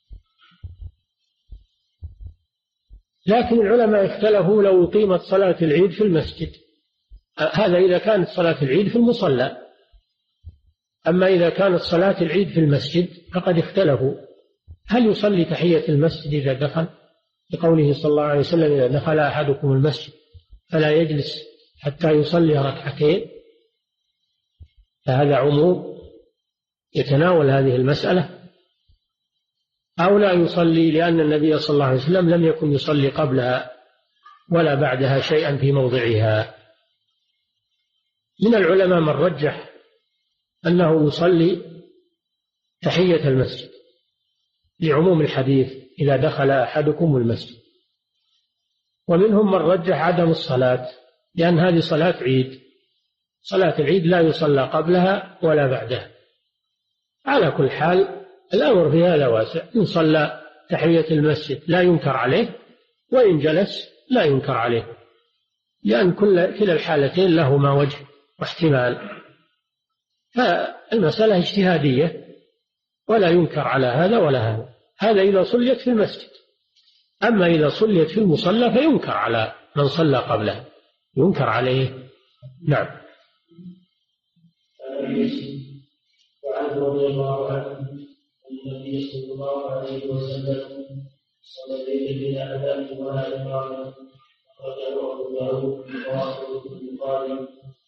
لكن العلماء اختلفوا لو أقيمت صلاة العيد في المسجد، هذا إذا كانت صلاة العيد في المصلى. أما إذا كانت صلاة العيد في المسجد فقد اختلفوا هل يصلي تحية المسجد إذا دخل، لقوله صلى الله عليه وسلم: إذا دخل أحدكم المسجد فلا يجلس حتى يصلي ركعتين، فهذا عموم يتناول هذه المسألة. أو لا يصلي لأن النبي صلى الله عليه وسلم لم يكن يصلي قبلها ولا بعدها شيئا في موضعها. من العلماء من رجح أنه يصلي تحية المسجد لعموم الحديث: إذا دخل أحدكم المسجد. ومنهم من رجح عدم الصلاة، لأن هذه صلاة عيد، صلاة العيد لا يصلى قبلها ولا بعدها. على كل حال الأمر في هذا واسع، إن صلى تحية المسجد لا ينكر عليه، وإن جلس لا ينكر عليه، لأن كل كلا الحالتين لهما وجه واحتمال، فالمسألة اجتهادية ولا ينكر على هذا ولا هذا. هذا إذا صليت في المسجد. أما إذا صليت في المصلى فينكر على من صلى قبله، ينكر عليه. نعم. وعنه رضي الله عنه أن النبي صلى الله عليه وسلم صلى الليل بلا أذان ولا إقامة، أخرجه أبو داود وواصل البخاري.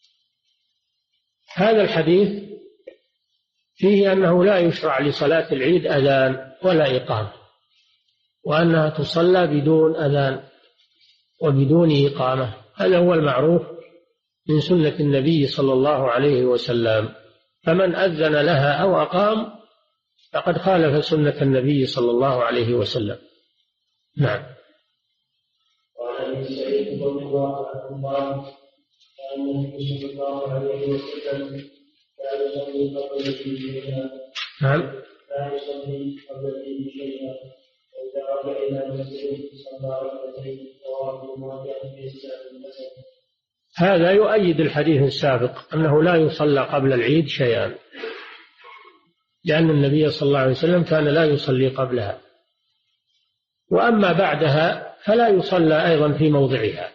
هذا الحديث فيه أنه لا يشرع لصلاة العيد أذان ولا إقامة، وأنها تصلى بدون أذان وبدون إقامة. هذا هو المعروف من سنة النبي صلى الله عليه وسلم، فمن أذن لها أو أقام فقد خالف سنة النبي صلى الله عليه وسلم. نعم. وعن أبي سعيد رضي الله عنه قال: كان النبي صلى الله عليه وسلم لا يصلي قبل العيد شيئا. نعم. لا يصلي قبل العيد شيئا، وإذا رجع إلى المسجد صلى ركعتين رواه مواجهة في الساعة المسجد. هذا يؤيد الحديث السابق أنه لا يصلى قبل العيد شيئا، لأن النبي صلى الله عليه وسلم كان لا يصلي قبلها. وأما بعدها فلا يصلى أيضا في موضعها.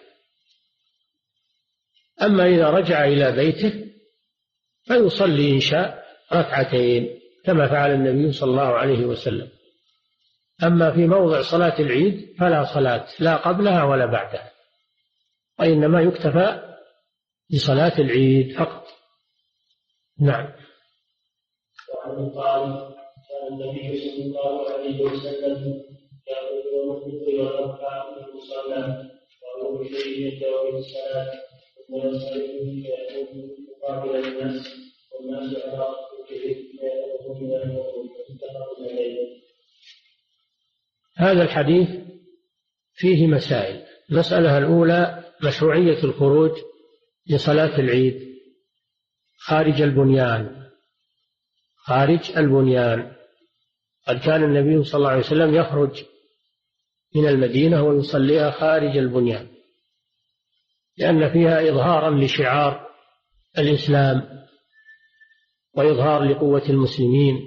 أما إذا رجع إلى بيته فيصلي إن شاء ركعتين كما فعل النبي صلى الله عليه وسلم. أما في موضع صلاة العيد فلا صلاة لا قبلها ولا بعدها، وإنما يكتفى بصلاة العيد فقط. نعم. وعنه قال: كان النبي صلى الله عليه وسلم يأخذ المخطئ والركع في المصلى وهو بشيء يدعو الصلاة، ثم ينصرف فيكون مقابل الناس والناس على ركبته فيأخذ من الموضوع. متفق عليه. هذا الحديث فيه مسائل. المسألة الأولى: مشروعية الخروج لصلاة العيد خارج البنيان. خارج البنيان قد كان النبي صلى الله عليه وسلم يخرج من المدينة ويصليها خارج البنيان، لأن فيها إظهارا لشعار الإسلام وإظهار لقوة المسلمين،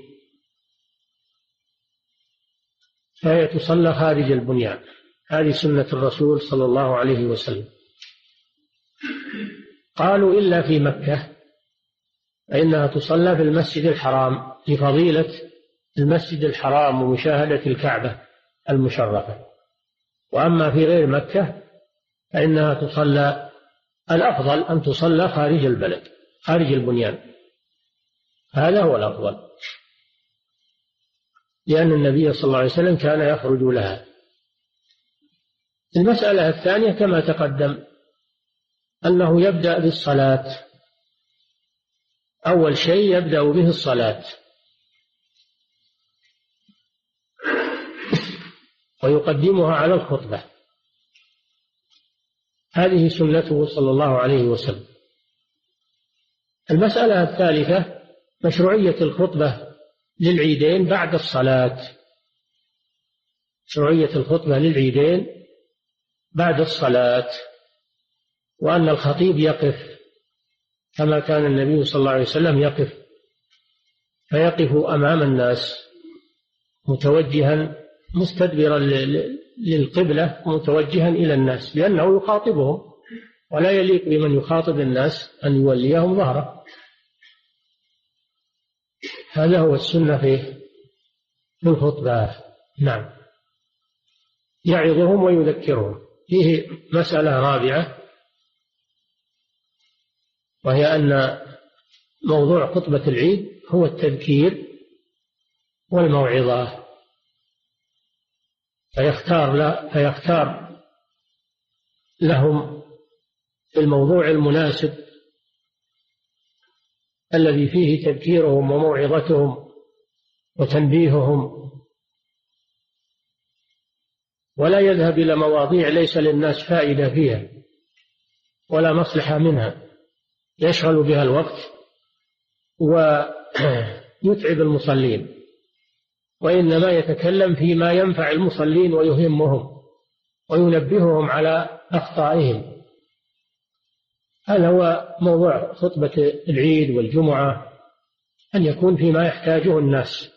فهي تصلى خارج البنيان. هذه سنة الرسول صلى الله عليه وسلم. قالوا: إلا في مكة فإنها تصلى في المسجد الحرام لفضيلة المسجد الحرام ومشاهدة الكعبة المشرفة. وأما في غير مكة فإنها تصلى، الأفضل أن تصلى خارج البلد خارج البنيان، هذا هو الأفضل، لأن النبي صلى الله عليه وسلم كان يخرج لها. المسألة الثانية كما تقدم أنه يبدأ بالصلاة، أول شيء يبدأ به الصلاة ويقدمها على الخطبة، هذه سنته صلى الله عليه وسلم. المسألة الثالثة مشروعية الخطبة للعيدين بعد الصلاة، مشروعية الخطبة للعيدين بعد الصلاة، وأن الخطيب يقف كما كان النبي صلى الله عليه وسلم يقف فيقف أمام الناس متوجها مستدبرا للقبلة متوجها إلى الناس، لأنه يخاطبهم، ولا يليق بمن يخاطب الناس أن يوليهم ظهره. هذا هو السنة في الخطبة. نعم. يعظهم ويذكرهم. فيه مسألة رابعة، وهي أن موضوع خطبة العيد هو التذكير والموعظة، فيختار, لا فيختار لهم الموضوع المناسب الذي فيه تذكيرهم وموعظتهم وتنبيههم، ولا يذهب إلى مواضيع ليس للناس فائدة فيها ولا مصلحة منها يشغل بها الوقت ويتعب المصلين، وإنما يتكلم فيما ينفع المصلين ويهمهم وينبههم على أخطائهم. هذا هو موضوع خطبة العيد والجمعة، أن يكون فيما يحتاجه الناس.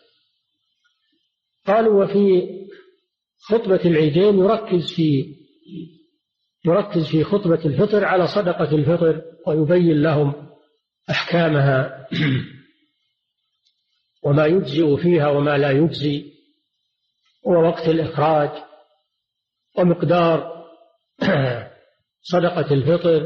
قالوا وفي خطبة العيدين يركز في يركز في خطبة الفطر على صدقة الفطر ويبين لهم أحكامها وما يجزئ فيها وما لا يجزي، ووقت الإخراج ومقدار صدقة الفطر.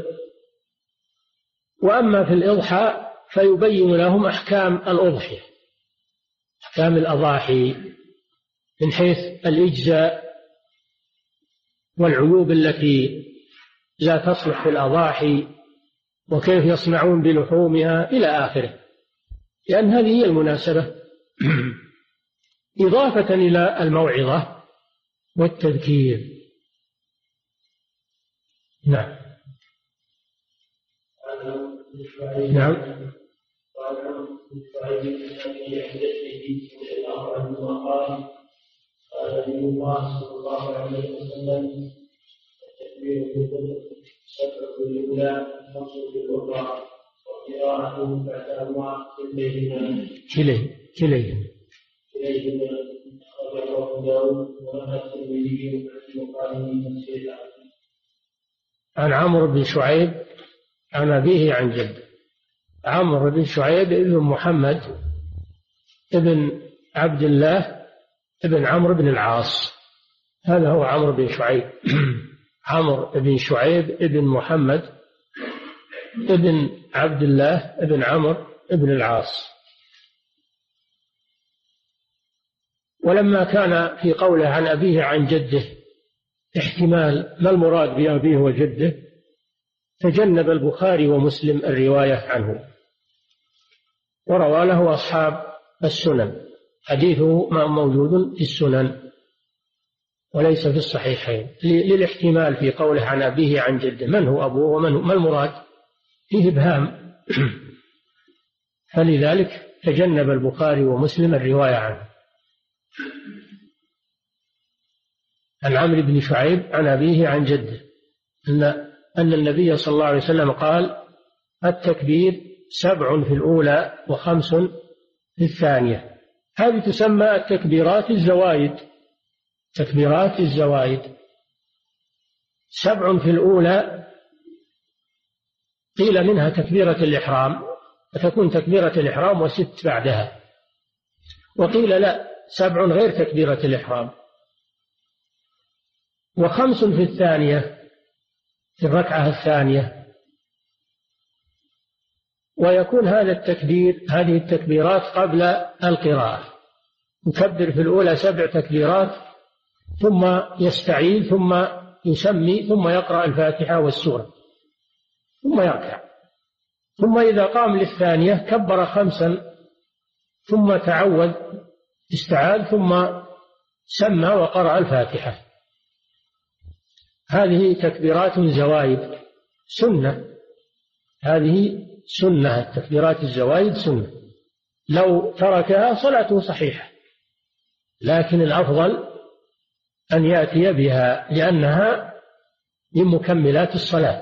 وأما في الإضحى فيبين لهم أحكام الأضحية، أحكام الأضاحي من حيث الإجزاء والعيوب التي لا تصلح في الأضاحي وكيف يصنعون بلحومها إلى آخره، لأن هذه هي المناسبة إضافة إلى الموعظة والتذكير. نعم. نعم. قال نبي الله صلى الله عليه وسلم: التكبير في الفطر سبع في الأولى خمس في الأخرى وقراءة بعدهما كليهما كليهما كليهما أخرجه أبو داود ونهى الترمذي في مقاله تفسير. عن عمرو بن شعيب عن أبيه عن جده. عمرو بن شعيب ابن محمد ابن عبد الله ابن عمرو بن العاص، هذا هو عمرو بن شعيب. عمرو بن شعيب ابن محمد ابن عبد الله ابن عمرو ابن العاص. ولما كان في قوله عن أبيه عن جده احتمال ما المراد بأبيه وجده، تجنب البخاري ومسلم الرواية عنه، وروى له أصحاب السنن، حديثه ما موجود في السنن وليس في الصحيحين، للاحتمال في قوله عن أبيه عن جده، من هو أبوه ومن هو ما المراد، فيه إبهام، فلذلك تجنب البخاري ومسلم الرواية عنه. عن عمرو بن شعيب عن أبيه عن جده أن أن النبي صلى الله عليه وسلم قال: التكبير سبع في الأولى وخمس في الثانية. هذه تسمى التكبيرات الزوائد. تكبيرات الزوائد سبع في الأولى، قيل منها تكبيرة الإحرام، فتكون تكبيرة الإحرام وست بعدها، وقيل لا، سبع غير تكبيرة الإحرام. وخمس في الثانية، في الركعة الثانية. ويكون هذا التكبير هذه التكبيرات قبل القراءة، يكبر في الأولى سبع تكبيرات ثم يستعيذ ثم يسمي ثم يقرأ الفاتحة والسورة ثم يركع، ثم إذا قام للثانية كبر خمسا ثم تعوذ استعاذ ثم سمى وقرأ الفاتحة. هذه تكبيرات زوائد سنة، هذه سنة، التكبيرات الزوائد سنة، لو تركها صلاته صحيحة، لكن الأفضل أن يأتي بها لأنها من مكملات الصلاة،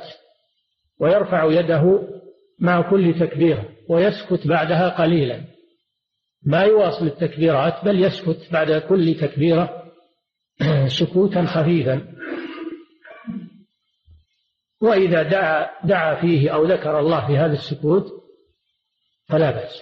ويرفع يده مع كل تكبيرة ويسكت بعدها قليلا ما يواصل التكبيرات بل يسكت بعد كل تكبيرة سكوتا خفيفا. وإذا دعا, دعا فيه أو ذكر الله في هذا السكوت فلا بأس.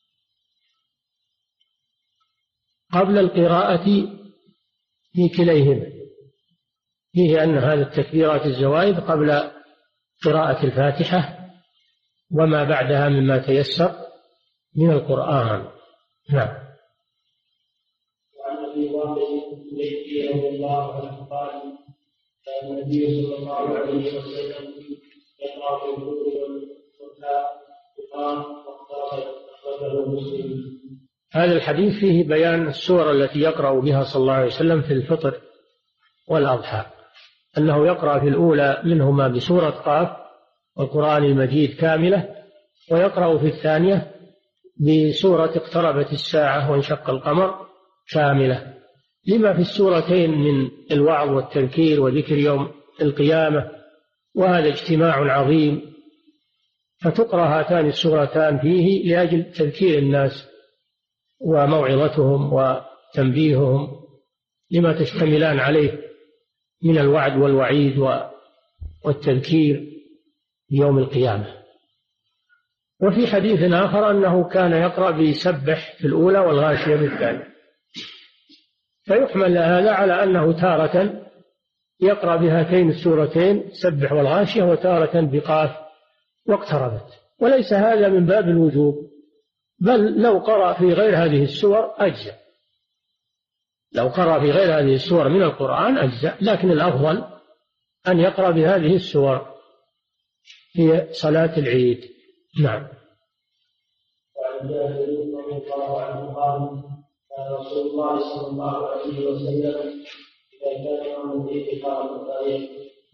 قبل القراءة في كليهما فيه أن هذه التكبيرات الزوائد قبل قراءة الفاتحة وما بعدها مما تيسر من القرآن. نعم. وعن ابي واقد رضي الله عنه قال كان النبي صلى الله عليه وسلم يقرأ في الكتب والقرآن واختار أخرجه مسلم. هذا الحديث فيه بيان السور التي يقرأ بها صلى الله عليه وسلم في الفطر والأضحى، أنه يقرأ في الأولى منهما بسورة قاف والقرآن المجيد كاملة، ويقرأ في الثانية بسورة اقتربت الساعة وانشق القمر كاملة، لما في السورتين من الوعظ والتذكير وذكر يوم القيامة، وهذا اجتماع عظيم، فتقرأ هاتان السورتان فيه لأجل تذكير الناس وموعظتهم وتنبيههم لما تشتملان عليه من الوعد والوعيد والتذكير يوم القيامة. وفي حديث آخر أنه كان يقرأ بيسبح في الأولى والغاشية في الثانية، فيحمل هذا على أنه تارة يقرأ بهاتين السورتين سبح والغاشية، وتارة بقاف واقتربت، وليس هذا من باب الوجوب، بل لو قرأ في غير هذه السور أجزأ، لو قرأ في غير هذه السور من القرآن أجزأ، لكن الأفضل أن يقرأ بهذه السور في صلاة العيد. نعم. وعن جابر رضي الله عنه قال كان رسول الله صلى الله عليه وسلم إذا كان يوم العيد قرأ الطريق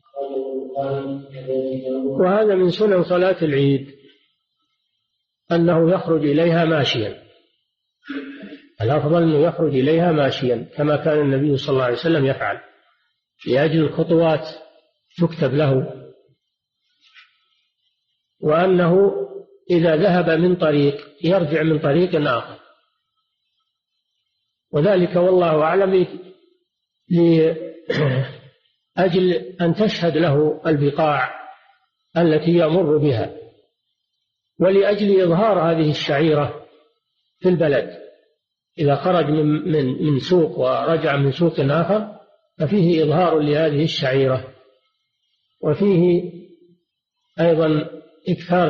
وهذا من سنن صلاة العيد أنه يخرج إليها ماشيا، الأفضل أنه يخرج إليها ماشيا كما كان النبي صلى الله عليه وسلم يفعل، لأجل الخطوات تكتب له، وأنه إذا ذهب من طريق يرجع من طريق آخر، وذلك والله أعلم لأجل أن تشهد له البقاع التي يمر بها، ولأجل إظهار هذه الشعيرة في البلد. إذا خرج من, من, من سوق ورجع من سوق آخر ففيه إظهار لهذه الشعيرة، وفيه أيضا إكثار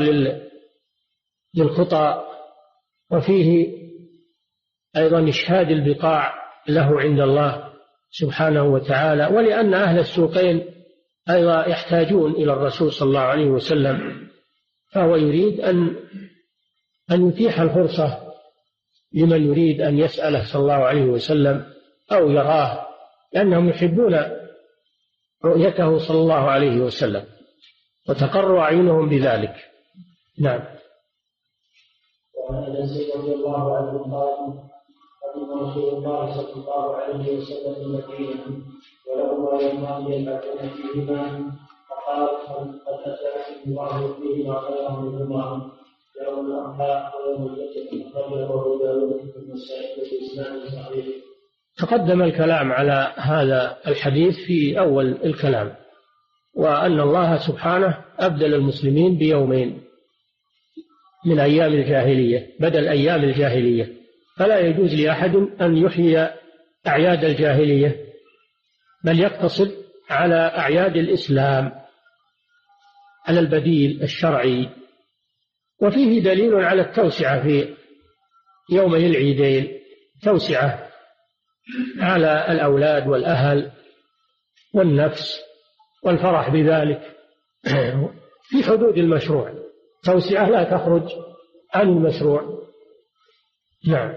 للخطى، وفيه أيضا إشهاد البقاع له عند الله سبحانه وتعالى، ولأن أهل السوقين أيضا يحتاجون إلى الرسول صلى الله عليه وسلم، فهو يريد أن أن يتيح الفرصة لمن يريد أن يسأله صلى الله عليه وسلم أو يراه، لأنهم يحبون رؤيته صلى الله عليه وسلم وتقر أعينهم بذلك. نعم. وعن أنس رضي الله عنه قال قدم رسول الله صلى الله عليه وسلم المدينة ولهما يومان يلعبون فيهما، فقال قد أتاكم الله فيهما خيرا منهما يوم الأضحى ويوم الفتح، أخرجه أبو داود والنسائي بإسناد صحيح. تقدم الكلام على هذا الحديث في أول الكلام، وأن الله سبحانه أبدل المسلمين بيومين من أيام الجاهلية بدل أيام الجاهلية، فلا يجوز لأحد أن يحيي أعياد الجاهلية، بل يقتصر على أعياد الإسلام، على البديل الشرعي. وفيه دليل على التوسعة في يومي العيدين، توسعة على الأولاد والأهل والنفس والفرح بذلك في حدود المشروع، توسعة لا تخرج عن المشروع. نعم.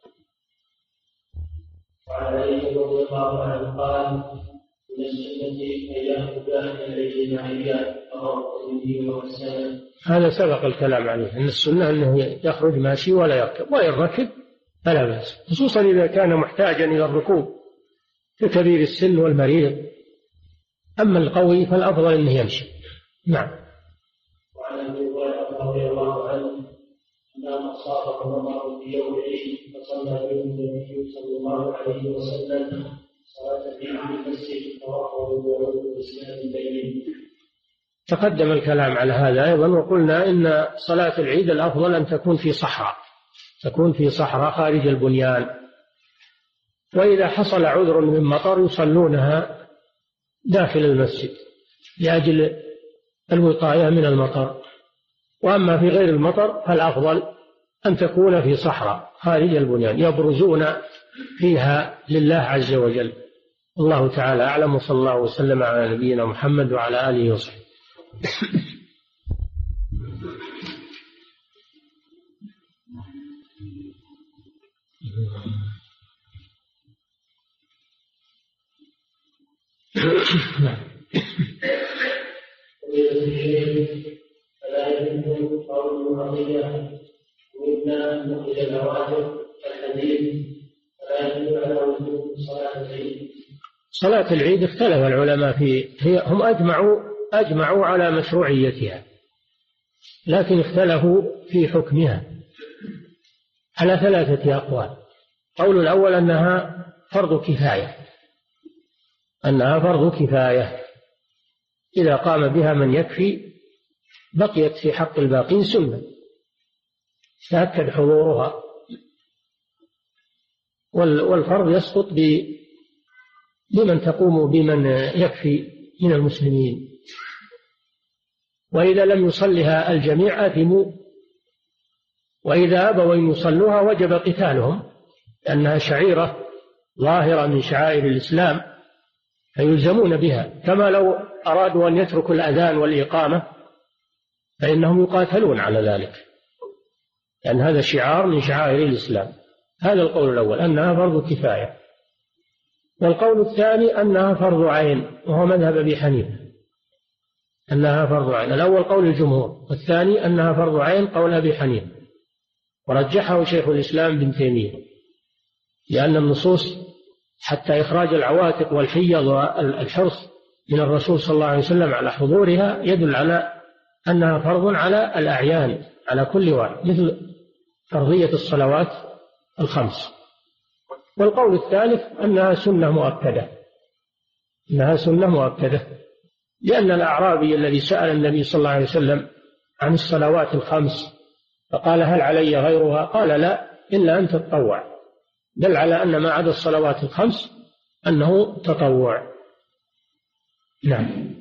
وعن علي رضي الله عنه قال من السنة أيام كان العيد العيدان رواه الترمذي وحسنه. هذا سبق الكلام عليه، أن السنة أنه يخرج ماشي ولا يركب، وإن ركب فلا بأس، خصوصا إذا كان محتاجا إلى الركوب ككبير السن والمريض. أما القوي فالأفضل أنه يمشي. نعم. وعن أبي هريرة رضي الله عنه أنه أصابه نظر في يوم العيد صلى بهم النبي صلى الله عليه وسلم صلاة في المسجد توقعوا وعود الإسلام البين. تقدم الكلام على هذا أيضا، وقلنا إن صلاة العيد الأفضل أن تكون في صحراء، تكون في صحراء خارج البنيان، وإذا حصل عذر من مطر يصلونها داخل المسجد لأجل الوقاية من المطر. وأما في غير المطر فالأفضل أن تكون في صحراء خارج البنيان يبرزون فيها لله عز وجل. الله تعالى أعلم، وصلى الله وسلم على نبينا محمد وعلى آله وصحبه. فلا يمكن قول الرضية وإنا نخرج الأواجر الحديث فلا يمكن على وجود صلاة العيد. صلاة العيد اختلف العلماء في هي هم أجمعوا أجمعوا على مشروعيتها، لكن اختلفوا في حكمها على ثلاثة أقوال. قول الأول أنها فرض كفاية، أنها فرض كفاية إذا قام بها من يكفي بقيت في حق الباقين سنة تأكد حضورها، والفرض يسقط بمن تقوم بمن يكفي من المسلمين. وإذا لم يصلها الجميع آثموا، وإذا أبوا أن يصلوها وجب قتالهم، لأنها شعيرة ظاهرة من شعائر الإسلام فيلزمون بها، كما لو أرادوا أن يتركوا الأذان والإقامة فإنهم يقاتلون على ذلك، لأن هذا شعار من شعائر الإسلام. هذا القول الأول أنها فرض كفاية. والقول الثاني أنها فرض عين، وهو مذهب أبي حنيفة أنها فرض عين. الأول قول الجمهور، والثاني أنها فرض عين قول أبي حنيفة، ورجحه شيخ الإسلام بن تيمية، لأن النصوص حتى إخراج العواتق والحيض والحرص من الرسول صلى الله عليه وسلم على حضورها يدل على أنها فرض على الأعيان، على كل واحد، مثل فرضية الصلوات الخمس. والقول الثالث أنها سنة مؤكدة، أنها سنة مؤكدة، لأن الأعرابي الذي سأل النبي صلى الله عليه وسلم عن الصلوات الخمس فقال هل علي غيرها؟ قال لا إلا أن تتطوع، دل على أن ما عدا الصلوات الخمس أنه تطوع. نعم.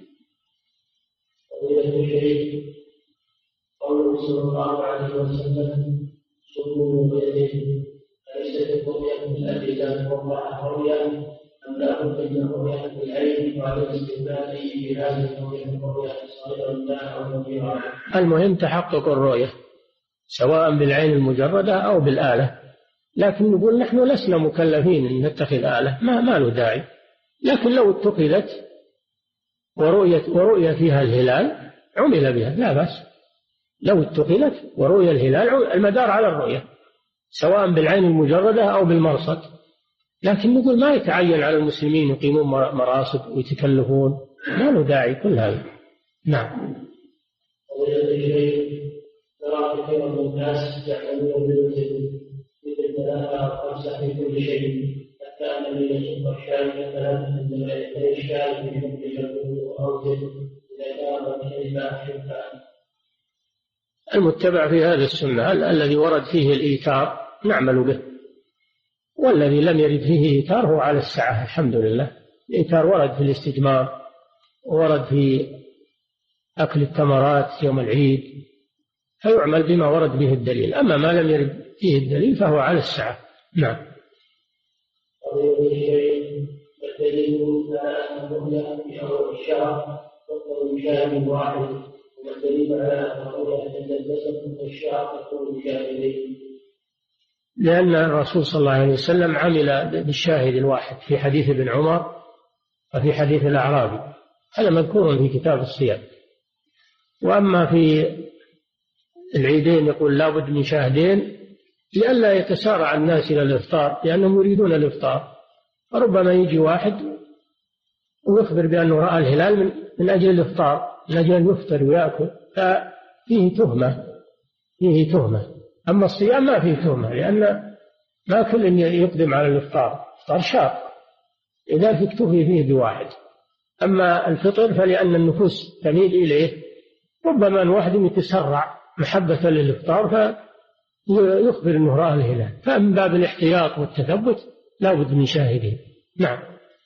قوله صلى الله عليه وسلم صلوا بيده، أليست الرؤيا من أجل أن توضح الرؤيا أم لا بد من الرؤيا بالعين وعلى الاستدلال بهذه الرؤيا الرؤيا صغيرا لا أو كبيرا؟ المهم تحقق الرؤية سواء بالعين المجردة أو بالآلة، لكن نقول نحن لسنا مكلفين أن نتخذ آلة، ما, ما له داعي. لكن لو اتخذت ورؤية, ورؤية فيها الهلال عمل بها لا بأس، لو اتخذت ورؤية الهلال المدار على الرؤية سواء بالعين المجردة أو بالمرصد، لكن نقول ما يتعين على المسلمين يقيمون مراصد ويتكلفون، ما له داعي كل هذا. نعم. ترى كثيرا من الناس يعملون بالمثل مثل ثلاثة أو خمسة في كل شيء، حتى أن الذي يصب الشاي ثلاثة من الشاي في حكم الجبور أو زيت إذا كان كلمة شفاء. المتبع في هذا السنة الذي ورد فيه الإيثار نعمل به، والذي لم يرد فيه إيثار هو على السعة الحمد لله. الإيثار ورد في الاستجمار، ورد في أكل التمرات يوم العيد، فيعمل بما ورد به الدليل، أما ما لم يرد فيه الدليل فهو على السعة. نعم. الدليل على أن الرؤيا في أول الشهر تقول بشاهد واحد، والدليل على أن الرؤيا تتلبسه في الشهر تقول بشاهدين، لأن الرسول صلى الله عليه وسلم عمل بالشاهد الواحد في حديث ابن عمر وفي حديث الأعرابي، هذا مذكور في كتاب الصيام. وأما في العيدين يقول لا بد من شاهدين لئلا يتسارع الناس إلى الإفطار، لأنهم يريدون الإفطار، فربما يجي واحد ويخبر بأنه رأى الهلال من, من أجل الإفطار، من أجل أن يفطر ويأكل، ففيه تهمة، فيه تهمة. أما الصيام ما فيه تهمة، لأن ما كل يقدم على الإفطار، الإفطار شاق لذلك اكتفي فيه بواحد. أما الفطر فلأن النفوس تميل إليه، ربما الواحد يتسرع محبة للإفطار فيخبر أنه رأى الهلال، فمن باب الاحتياط والتثبت لا بد من شاهده. نعم.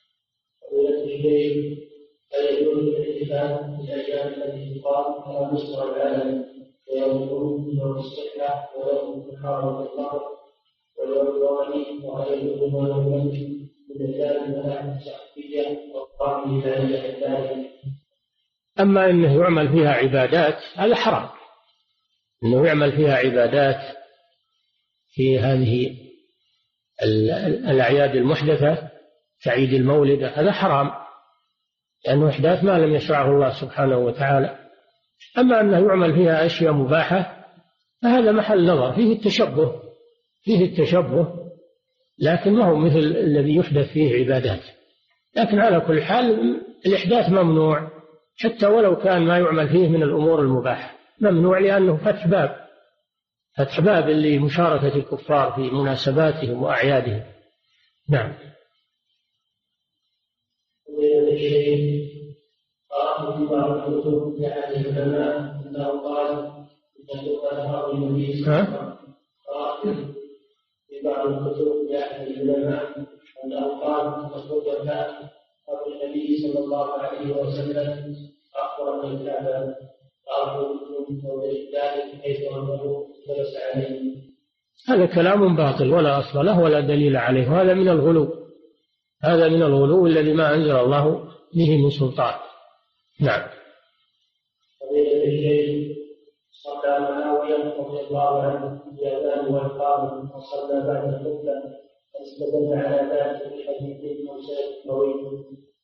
هل يجوز الاحتفال بالأيام التي تقام على مستوى العالم ويوم الأم ويوم الصحة ويوم الحرم والفطر ويوم الوالي وغيره ما يمكن من الأيام الملاحة الشخصية والقام بذلك الثاني؟ أما أنه يعمل فيها عبادات هذا حرام، أنه يعمل فيها عبادات في هذه الأعياد المحدثة كعيد المولد هذا حرام، لأنه إحداث ما لم يشرعه الله سبحانه وتعالى. أما أنه يعمل فيها أشياء مباحة فهذا محل نظر، فيه التشبه فيه التشبه لكن ما هو مثل الذي يحدث فيه عبادات. لكن على كل حال الإحداث ممنوع، حتى ولو كان ما يعمل فيه من الأمور المباحة ممنوع، لأنه فتح باب فتح باب لمشاركة الكفار في مناسباتهم وأعيادهم. نعم. قرأت في بعض الكتب لأحد العلماء أنه قال إن سؤال النبي صلى الله عليه وسلم قرأت في بعض الكتب لأحد العلماء أنه قال أن الخطبة قبل النبي صلى الله عليه وسلم أخبر من الكعبة أرجو من توضيح ذلك حيث أنه جلس عليه. هذا كلام باطل ولا أصل له ولا دليل عليه، وهذا من الغلو هذا من الغلو الذي ما أنزل الله به من سلطان. نعم. فضيلة الشيخ صلى معاوية رضي الله عنه بأذان والقام وصلى بعد الخطبة، فاستدل على ذلك بحديث موسى طويل.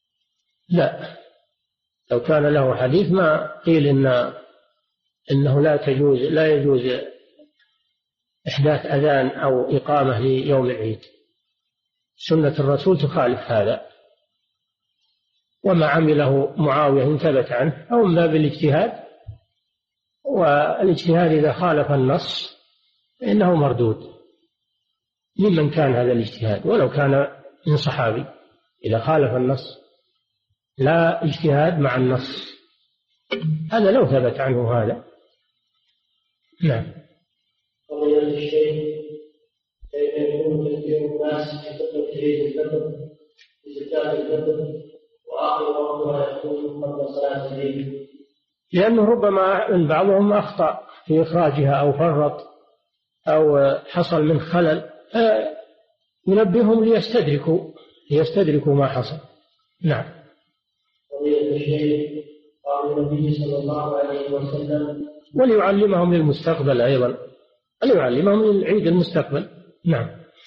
لا، لو كان له حديث ما قيل إن إنه لا تجوز لا يجوز إحداث أذان أو إقامة ليوم العيد. سنة الرسول تخالف هذا، وما عمله معاوية إن ثبت عنه أو من باب الاجتهاد، والاجتهاد إذا خالف النص فإنه مردود ممن كان هذا الاجتهاد ولو كان من صحابي. إذا خالف النص لا اجتهاد مع النص، هذا لو ثبت عنه هذا. نعم. فضيلة الشيخ كيف يكون تذكير الناس في خطبة عيد الفطر بزكاة الفطر وآخر وقتها يكون قبل صلاة العيد؟ لأنه ربما من بعضهم أخطأ في إخراجها أو فرط أو حصل من خلل، ينبههم ليستدركوا ليستدركوا ما حصل. نعم. فضيلة الشيخ قال النبي صلى الله عليه وسلم وليعلمهم للمستقبل أيضا، وليعلمهم للعيد المستقبل. نعم.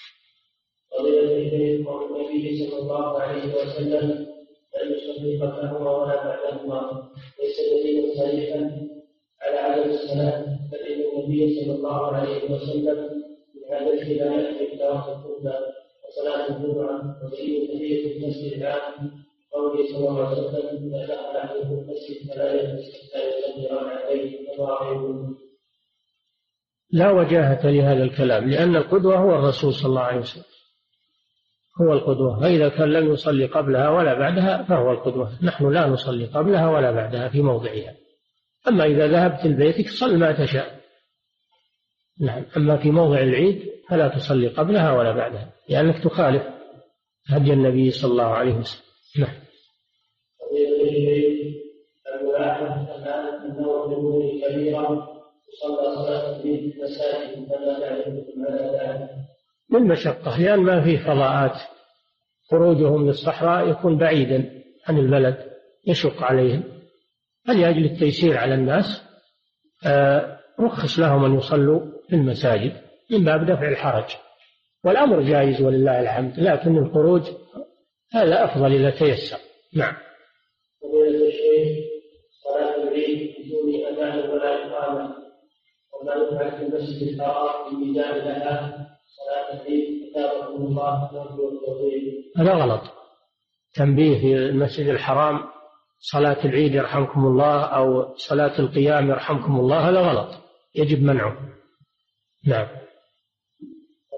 فضيلة الشيخ قال النبي صلى الله عليه وسلم أن يصلي قبلهما ولا بعدهما ليس دليلا صريحا على عدم الصلاة، فإن النبي صلى الله عليه وسلم من هذا لا يأتي بتراخي الخطبة وصلاة الجمعة ودليل تحية المسجد العام قوله صلى الله عليه وسلم إذا دخل أحدكم المسجد فلا يجلس حتى يصلي ركعتين وراءه. لا وجاهة لهذا الكلام، لأن القدوة هو الرسول صلى الله عليه وسلم، هو القدوة، فإذا كان لم يصلي قبلها ولا بعدها فهو القدوة. نحن لا نصلي قبلها ولا بعدها في موضعها. أما إذا ذهبت لبيتك صل ما تشاء. نعم. أما في موضع العيد فلا تصلي قبلها ولا بعدها، لأنك تخالف هدي النبي صلى الله عليه وسلم. نعم. الملاحظ الآن أنه الأمور كبيرة تصلى صلاة في المساجد فلا تعرفكم على ذلك بالمشقة، لأن ما فيه فضاءات، خروجهم للصحراء يكون بعيدا عن البلد يشق عليهم، فلأجل التيسير على الناس رخص لهم أن يصلوا في المساجد من باب دفع الحرج، والأمر جائز ولله الحمد، لكن الخروج هذا أفضل إذا تيسر. نعم. فضيلة الشيخ صلاة العيد بدون أذان ولا إقامة وما يفعل في المسجد الحرام في ميزان لها صلاة العيد كتابكم الله نرجو التوفيق. هذا غلط. تنبيه في المسجد الحرام صلاة العيد يرحمكم الله أو صلاة القيام يرحمكم الله، هذا غلط يجب منعه. نعم.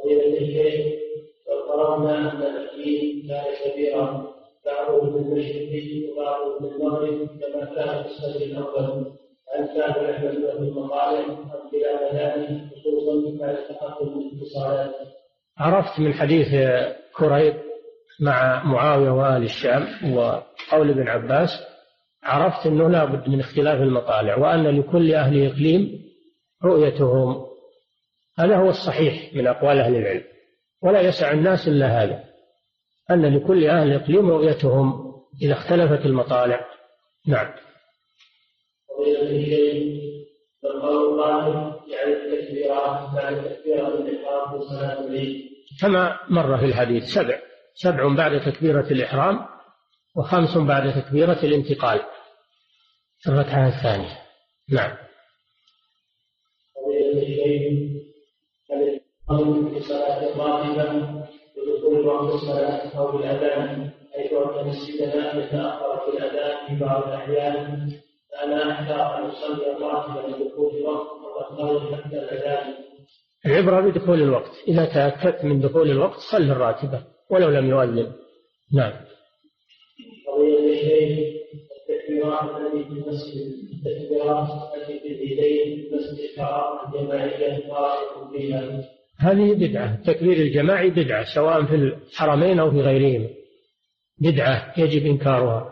فضيلة الشيخ، لو فرضنا أن التكليف كان كبيرا بعضه بالمشرق وبعضه بالمغرب كما كان في الصدر الأول، هل كان يحمل له المصالح أم خلاف ذلك خصوصا بعد تقدم الاتصالات؟ عرفت من حديث كريب مع معاوية وآل الشام وقول ابن عباس، عرفت أنه لا بد من اختلاف المطالع، وأن لكل أهل إقليم رؤيتهم. هذا هو الصحيح من أقوال أهل العلم، ولا يسع الناس إلا هذا، أن لكل أهل إقليم رؤيتهم إذا اختلفت المطالع. نعم. فضيلة الشيخ، فالقول الله يعني التكبيرات بعد تكبيرة الإحرام في صلاة العيد كما مر في الحديث سبع سبع بعد تكبيرة الإحرام وخمس بعد تكبيرة الانتقال في الركعة الثانية. نعم. فضيلة الشيخ، هل الإمام في صلاة الراتبة بدخول وقت الصلاة أو بالأذان، حيث أن السيدنا يتأخر في الأذان في بعض الأحيان، فأنا أحتاط أن أصلي الراتبة لدخول الوقت وأنتظر حتى الأذان؟ العبرة بدخول الوقت، إذا تأكدت من دخول الوقت صل الراتبة ولو لم يؤذن. نعم. فضيلة الشيخ، التكبيرات التي في المسجد، التكبيرات التي في اليدين في المسجد الحرام الجماعية قائم فيها، هذه بدعة. التكبير الجماعي بدعة سواء في الحرمين أو في غيرهما، بدعة يجب إنكارها،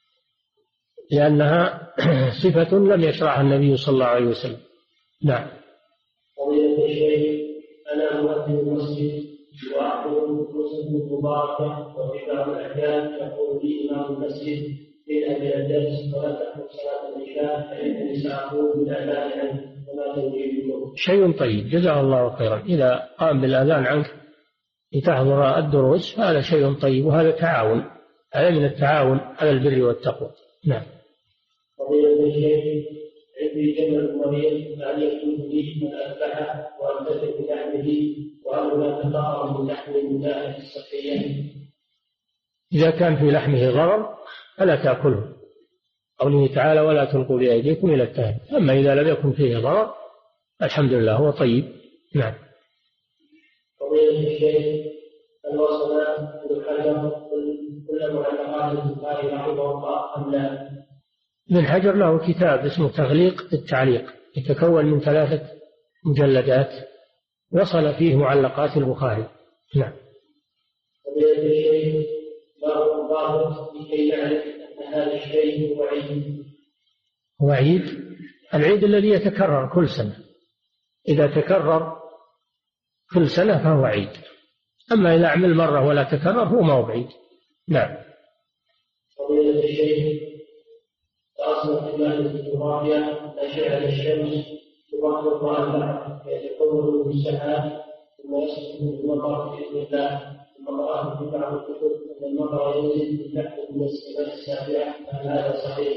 لأنها صفة لم يشرعها النبي صلى الله عليه وسلم. نعم. فضيلة الشيخ، أنا أؤذن المسجد وأحضر مسجد مباركة، وفي بعض الأحيان يقول لي إمام المسجد اذهب إلى الدرس ولا تحضر صلاة العشاء فإنني سأقول بالأذان عنه، وما توجيهكم؟ شيء طيب، جزاه الله خيرا. إذا قام بالأذان عنك لتحضر الدروس هذا شيء طيب، وهذا تعاون، هذا من التعاون على البر والتقوى. نعم. فضيلة الشيخ، عندي جمل مريض أن يكون لي من أذبحه وأنتفع بلحمه، وهل هناك ضرر من لحم المداهنة الصحية؟ إذا كان في لحمه ضرر فلا تأكله، قوله تعالى ولا تلقوا بأيديكم إلى التهلكة. أما إذا لم يكن فيه ضرر الحمد لله هو طيب. نعم. فضيلة الشيخ، هل وصل ابن حجر كل معلقات البخاري رحمه الله أم لا؟ ابن حجر له كتاب اسمه تغليق التعليق، يتكون من ثلاثة مجلدات، وصل فيه معلقات البخاري. نعم. فضيلة الشيخ، ما هو الضابط لكي نعرف أن هذا الشيء هو عيد؟ هو عيد العيد الذي يتكرر كل سنة، إذا تكرر كل سنة فهو عيد، أما إذا عمل مرة ولا تكرر هو ما هو بعيد. نعم. فضيلة الشيخ، أصل المادة الجغرافيا أشعة الشمس تبارك الله يتكون من السحاب ثم يسقط المطر بإذن الله، ثم قرأت في بعض الكتب أن المطر ينزل من تحت من السماء السابعة، هل هذا صحيح؟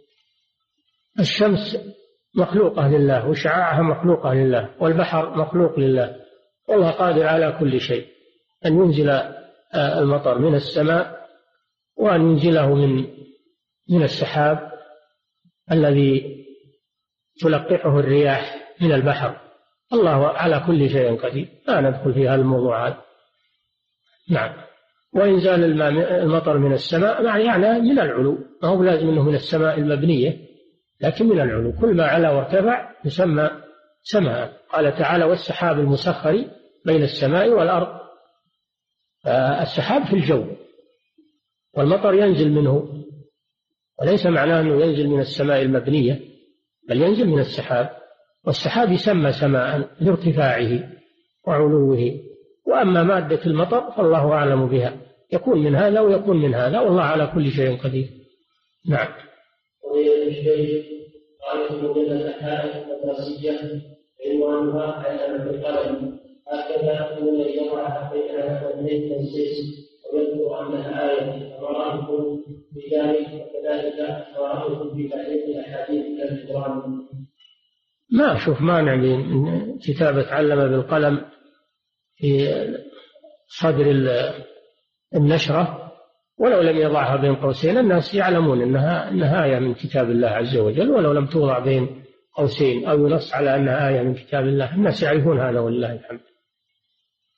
الشمس مخلوقة لله وشعاعها مخلوقة لله، والبحر مخلوق لله، والله قادر على كل شيء، أن ينزل المطر من السماء وأن ينزله من من السحاب الذي تلقحه الرياح من البحر. الله على كل شيء قدير، لا ندخل في هذه الموضوعات. نعم. وإنزال المطر من السماء يعني من العلو، ما هو لازم أنه من السماء المبنية، لكن من العلو، كل ما علا وارتفع يسمى سماء. قال تعالى والسحاب المسخر بين السماء والأرض. السحاب في الجو والمطر ينزل منه، وليس معناه أنه ينزل من السماء المبنية، بل ينزل من السحاب، والسحاب يسمى سماء لارتفاعه وعلوه. وأما مادة المطر فالله أعلم بها، يكون من هذا ويكون من هذا، والله على كل شيء قدير. نعم. قضية الشيخ، قالت مجلة حائط مدرسية عنوانها علامة القلم، هكذا من يضعها بين علامتين تنسيس ويذكر أنها آية، فرأيكم بذلك وكذلك فرأيكم في تحريف الأحاديث إلى القرآن. ما أشوف مانع من كتابة علم بالقلم في صدر النشرة، ولو لم يضعها بين قوسين الناس يعلمون أنها أنها آية من كتاب الله عز وجل، ولو لم توضع بين قوسين أو ينص على أنها آية من كتاب الله الناس يعرفون هذا ولله الحمد.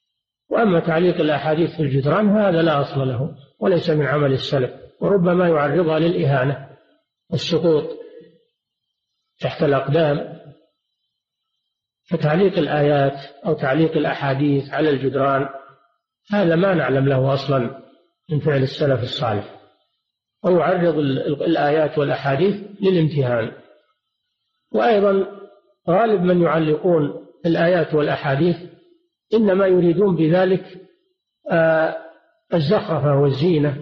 وأما تعليق الأحاديث في الجدران هذا لا أصل له وليس من عمل السلف، وربما يعرضها للإهانة والسقوط تحت الأقدام. فتعليق الآيات أو تعليق الأحاديث على الجدران هذا ما نعلم له أصلا من فعل السلف الصالح، ويعرض الآيات والأحاديث للامتهان. وأيضا غالب من يعلقون الآيات والأحاديث إنما يريدون بذلك الزخرفة والزينة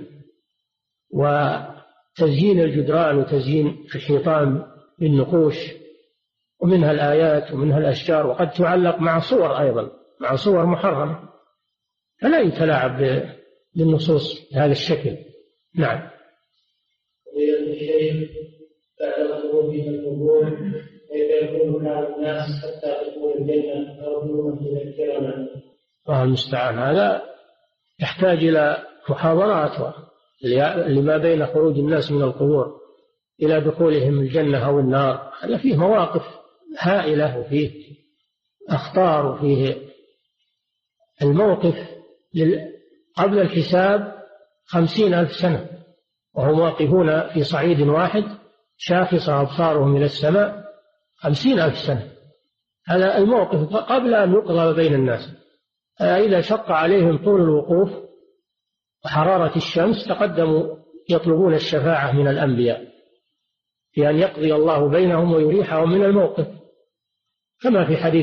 وتزيين الجدران وتزيين الحيطان بالنقوش، ومنها الآيات ومنها الأشجار، وقد تعلق مع صور أيضا، مع صور محرمة، فلا يتلاعب بالنصوص بهذا الشكل. نعم. الشيخ بعد الخروج من القبور كيف يكون حال الناس حتى تدخل الجنة يرجون أن تذكرنا؟ الله المستعان. هذا يحتاج إلى محاضرات لما بين خروج الناس من القبور إلى دخولهم الجنة أو النار. هذا فيه مواقف هائلة وفيه أخطار، وفيه الموقف قبل الحساب خمسين ألف سنة وهم واقفون في صعيد واحد شاخصة أبصارهم إلى السماء خمسين ألف سنة. هذا الموقف قبل أن يقضى بين الناس. إذا شق عليهم طول الوقوف وحرارة الشمس تقدموا يطلبون الشفاعة من الأنبياء في أن يقضي الله بينهم ويريحهم من الموقف، كما في حديث